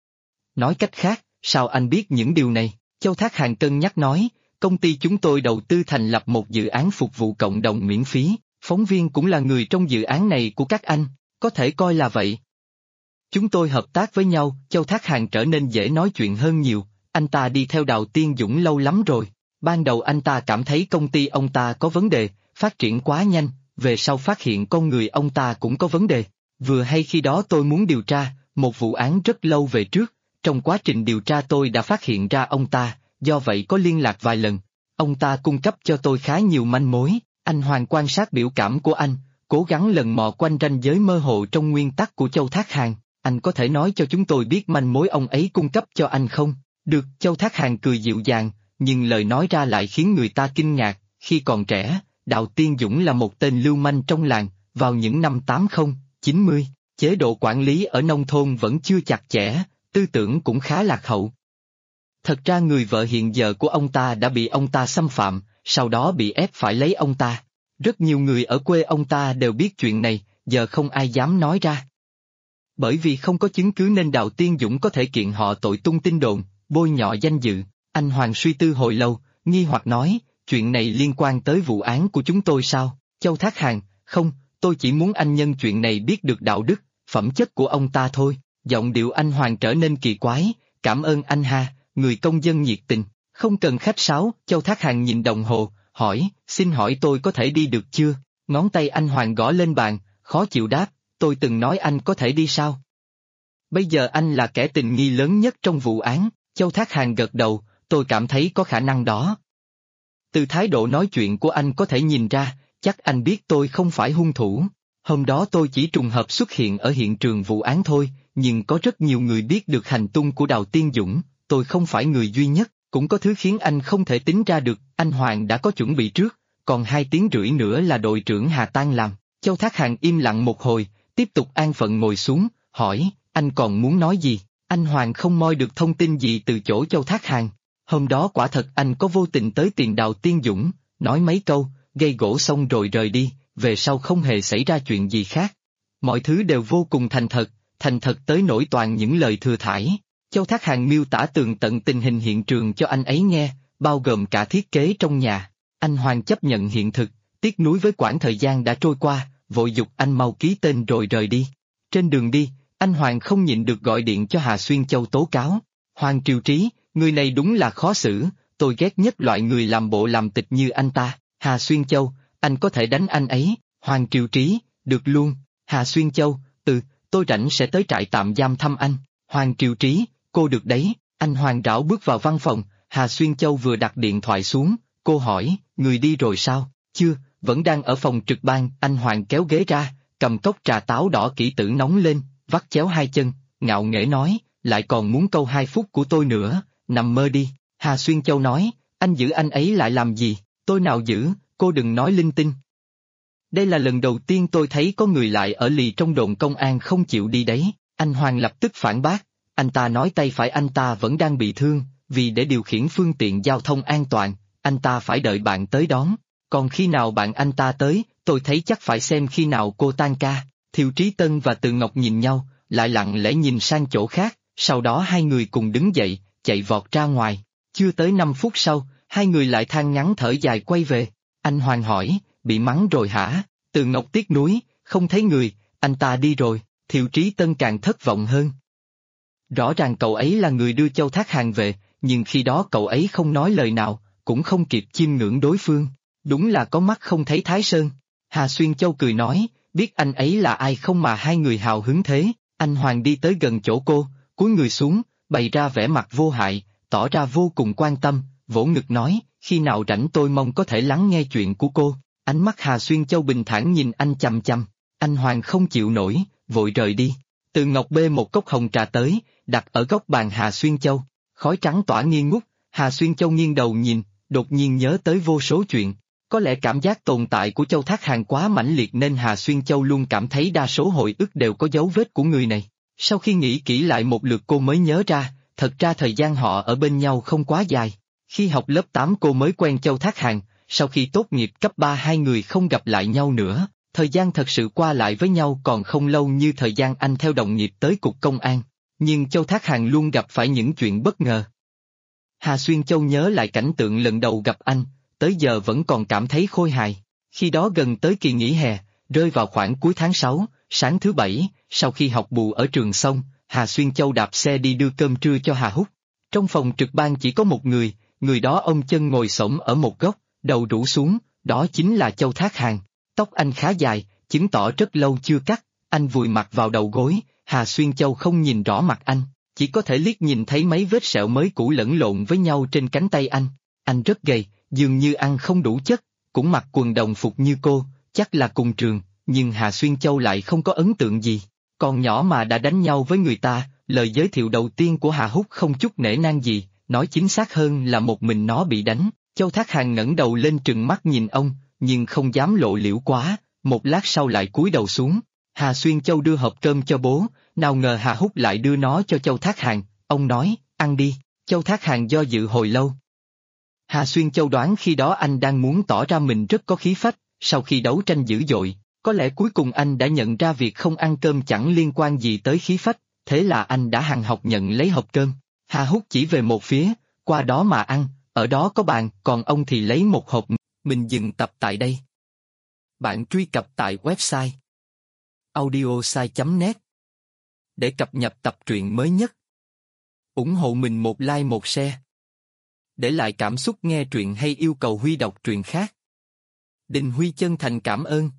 Nói cách khác, sao anh biết những điều này? Châu Thác Hàn cân nhắc nói, công ty chúng tôi đầu tư thành lập một dự án phục vụ cộng đồng miễn phí, phóng viên cũng là người trong dự án này của các anh, có thể coi là vậy. Chúng tôi hợp tác với nhau, Châu Thác Hàn trở nên dễ nói chuyện hơn nhiều, anh ta đi theo Đào Tiên Dũng lâu lắm rồi. Ban đầu anh ta cảm thấy công ty ông ta có vấn đề, phát triển quá nhanh, về sau phát hiện con người ông ta cũng có vấn đề. Vừa hay khi đó tôi muốn điều tra, một vụ án rất lâu về trước, trong quá trình điều tra tôi đã phát hiện ra ông ta, do vậy có liên lạc vài lần. Ông ta cung cấp cho tôi khá nhiều manh mối, anh Hoàng quan sát biểu cảm của anh, cố gắng lần mò quanh ranh giới mơ hồ trong nguyên tắc của Châu Thác Hàn. Anh có thể nói cho chúng tôi biết manh mối ông ấy cung cấp cho anh không? Được, Châu Thác Hàn cười dịu dàng, nhưng lời nói ra lại khiến người ta kinh ngạc. Khi còn trẻ, Đào Tiên Dũng là một tên lưu manh trong làng, vào những năm 80, 90, chế độ quản lý ở nông thôn vẫn chưa chặt chẽ, tư tưởng cũng khá lạc hậu. Thật ra người vợ hiện giờ của ông ta đã bị ông ta xâm phạm, sau đó bị ép phải lấy ông ta. Rất nhiều người ở quê ông ta đều biết chuyện này, giờ không ai dám nói ra. Bởi vì không có chứng cứ nên Đào Tiên Dũng có thể kiện họ tội tung tin đồn, bôi nhọ danh dự. Anh Hoàng suy tư hồi lâu, nghi hoặc nói, chuyện này liên quan tới vụ án của chúng tôi sao? Châu Thác Hàn, không, tôi chỉ muốn anh nhân chuyện này biết được đạo đức, phẩm chất của ông ta thôi. Giọng điệu anh Hoàng trở nên kỳ quái, cảm ơn anh ha, người công dân nhiệt tình, không cần khách sáo. Châu Thác Hàn nhìn đồng hồ, hỏi, xin hỏi tôi có thể đi được chưa? Ngón tay anh Hoàng gõ lên bàn, khó chịu đáp, tôi từng nói anh có thể đi sao? Bây giờ anh là kẻ tình nghi lớn nhất trong vụ án. Châu Thác Hàn gật đầu, tôi cảm thấy có khả năng đó. Từ thái độ nói chuyện của anh có thể nhìn ra, chắc anh biết tôi không phải hung thủ. Hôm đó tôi chỉ trùng hợp xuất hiện ở hiện trường vụ án thôi, nhưng có rất nhiều người biết được hành tung của Đào Tiên Dũng, tôi không phải người duy nhất, cũng có thứ khiến anh không thể tính ra được, anh Hoàng đã có chuẩn bị trước, còn 2 tiếng rưỡi nữa là đội trưởng Hà Tan làm. Châu Thác Hàn im lặng một hồi, tiếp tục an phận ngồi xuống, hỏi, anh còn muốn nói gì? Anh Hoàng không moi được thông tin gì từ chỗ Châu Thác Hàn. Hôm đó quả thật anh có vô tình tới tiền Đào Tiên Dũng, nói mấy câu, gây gổ xong rồi rời đi, về sau không hề xảy ra chuyện gì khác. Mọi thứ đều vô cùng thành thật tới nỗi toàn những lời thừa thãi. Châu Thác Hàn miêu tả tường tận tình hình hiện trường cho anh ấy nghe, bao gồm cả thiết kế trong nhà. Anh Hoàng chấp nhận hiện thực, tiếc nuối với quãng thời gian đã trôi qua, vội giục anh mau ký tên rồi rời đi. Trên đường đi, anh Hoàng không nhịn được gọi điện cho Hà Xuyên Châu tố cáo. Hoàng Triều Trí, người này đúng là khó xử, tôi ghét nhất loại người làm bộ làm tịch như anh ta. Hà Xuyên Châu, anh có thể đánh anh ấy. Hoàng Triều Trí, được luôn. Hà Xuyên Châu, tôi rảnh sẽ tới trại tạm giam thăm anh. Hoàng Triều Trí, cô được đấy. Anh Hoàng rảo bước vào văn phòng, Hà Xuyên Châu vừa đặt điện thoại xuống, cô hỏi, người đi rồi sao? Chưa, vẫn đang ở phòng trực ban. Anh Hoàng kéo ghế ra, cầm cốc trà táo đỏ kỹ tử nóng lên, vắt chéo 2 chân, ngạo nghễ nói, lại còn muốn câu 2 phút của tôi nữa, nằm mơ đi. Hà Xuyên Châu nói, anh giữ anh ấy lại làm gì? Tôi nào giữ, cô đừng nói linh tinh. Đây là lần đầu tiên tôi thấy có người lại ở lì trong đồn công an không chịu đi đấy. Anh Hoàng lập tức phản bác, anh ta nói tay phải anh ta vẫn đang bị thương, vì để điều khiển phương tiện giao thông an toàn, anh ta phải đợi bạn tới đón. Còn khi nào bạn anh ta tới, tôi thấy chắc phải xem khi nào cô tan ca. Thiệu Trí Tân và Từ Ngọc nhìn nhau, lại lặng lẽ nhìn sang chỗ khác, sau đó hai người cùng đứng dậy, chạy vọt ra ngoài. Chưa tới 5 phút sau, hai người lại than ngắn thở dài quay về. Anh Hoàng hỏi, bị mắng rồi hả? Từ Ngọc tiếc nuối, không thấy người, anh ta đi rồi. Thiệu Trí Tân càng thất vọng hơn. Rõ ràng cậu ấy là người đưa Châu Thác Hàn về, nhưng khi đó cậu ấy không nói lời nào, cũng không kịp chiêm ngưỡng đối phương. Đúng là có mắt không thấy Thái Sơn. Hà Xuyên Châu cười nói, biết anh ấy là ai không mà hai người hào hứng thế. Anh Hoàng đi tới gần chỗ cô, cúi người xuống, bày ra vẻ mặt vô hại, tỏ ra vô cùng quan tâm, vỗ ngực nói, khi nào rảnh tôi mong có thể lắng nghe chuyện của cô. Ánh mắt Hà Xuyên Châu bình thản nhìn anh chằm chằm, anh Hoàng không chịu nổi, vội rời đi. Từ Ngọc bê một cốc hồng trà tới, đặt ở góc bàn Hà Xuyên Châu, khói trắng tỏa nghi ngút. Hà Xuyên Châu nghiêng đầu nhìn, đột nhiên nhớ tới vô số chuyện. Có lẽ cảm giác tồn tại của Châu Thác Hàn quá mãnh liệt nên Hà Xuyên Châu luôn cảm thấy đa số hồi ức đều có dấu vết của người này. Sau khi nghĩ kỹ lại một lượt cô mới nhớ ra, thật ra thời gian họ ở bên nhau không quá dài. Khi học lớp 8 cô mới quen Châu Thác Hàn, sau khi tốt nghiệp cấp 3 hai người không gặp lại nhau nữa, Thời gian thật sự qua lại với nhau còn không lâu như thời gian anh theo đồng nghiệp tới cục công an, nhưng Châu Thác Hàn luôn gặp phải những chuyện bất ngờ. Hà Xuyên Châu nhớ lại cảnh tượng lần đầu gặp anh, tới giờ vẫn còn cảm thấy khôi hài. Khi đó gần tới kỳ nghỉ hè, rơi vào khoảng cuối tháng 6, sáng thứ Bảy, sau khi học bù ở trường xong, Hà Xuyên Châu đạp xe đi đưa cơm trưa cho Hà Húc. Trong phòng trực ban chỉ có một người đó ôm chân ngồi xổm ở một góc, đầu rũ xuống, đó chính là Châu Thác Hàn. Tóc anh khá dài, chứng tỏ rất lâu chưa cắt, anh vùi mặt vào đầu gối, Hà Xuyên Châu không nhìn rõ mặt anh, chỉ có thể liếc nhìn thấy mấy vết sẹo mới cũ lẫn lộn với nhau trên cánh tay anh. Anh rất gầy, dường như ăn không đủ chất, cũng mặc quần đồng phục như cô, chắc là cùng trường, nhưng Hà Xuyên Châu lại không có ấn tượng gì. Còn nhỏ mà đã đánh nhau với người ta, lời giới thiệu đầu tiên của Hà Húc không chút nể nang gì, nói chính xác hơn là một mình nó bị đánh. Châu Thác Hàn ngẩng đầu lên trừng mắt nhìn ông, nhưng không dám lộ liễu quá, một lát sau lại cúi đầu xuống. Hà Xuyên Châu đưa hộp cơm cho bố, nào ngờ Hà Húc lại đưa nó cho Châu Thác Hàn, ông nói, ăn đi. Châu Thác Hàn do dự hồi lâu. Hà Xuyên Châu đoán khi đó anh đang muốn tỏ ra mình rất có khí phách, sau khi đấu tranh dữ dội, có lẽ cuối cùng anh đã nhận ra việc không ăn cơm chẳng liên quan gì tới khí phách, thế là anh đã hằng học nhận lấy hộp cơm. Hà Húc chỉ về một phía, qua đó mà ăn, ở đó có bàn, còn ông thì lấy một hộp. Mình dừng tập tại đây. Bạn truy cập tại website audiosai.net để cập nhật tập truyện mới nhất. Ủng hộ mình một like một share. Để lại cảm xúc nghe truyện hay yêu cầu Huy đọc truyện khác. Đình Huy chân thành cảm ơn.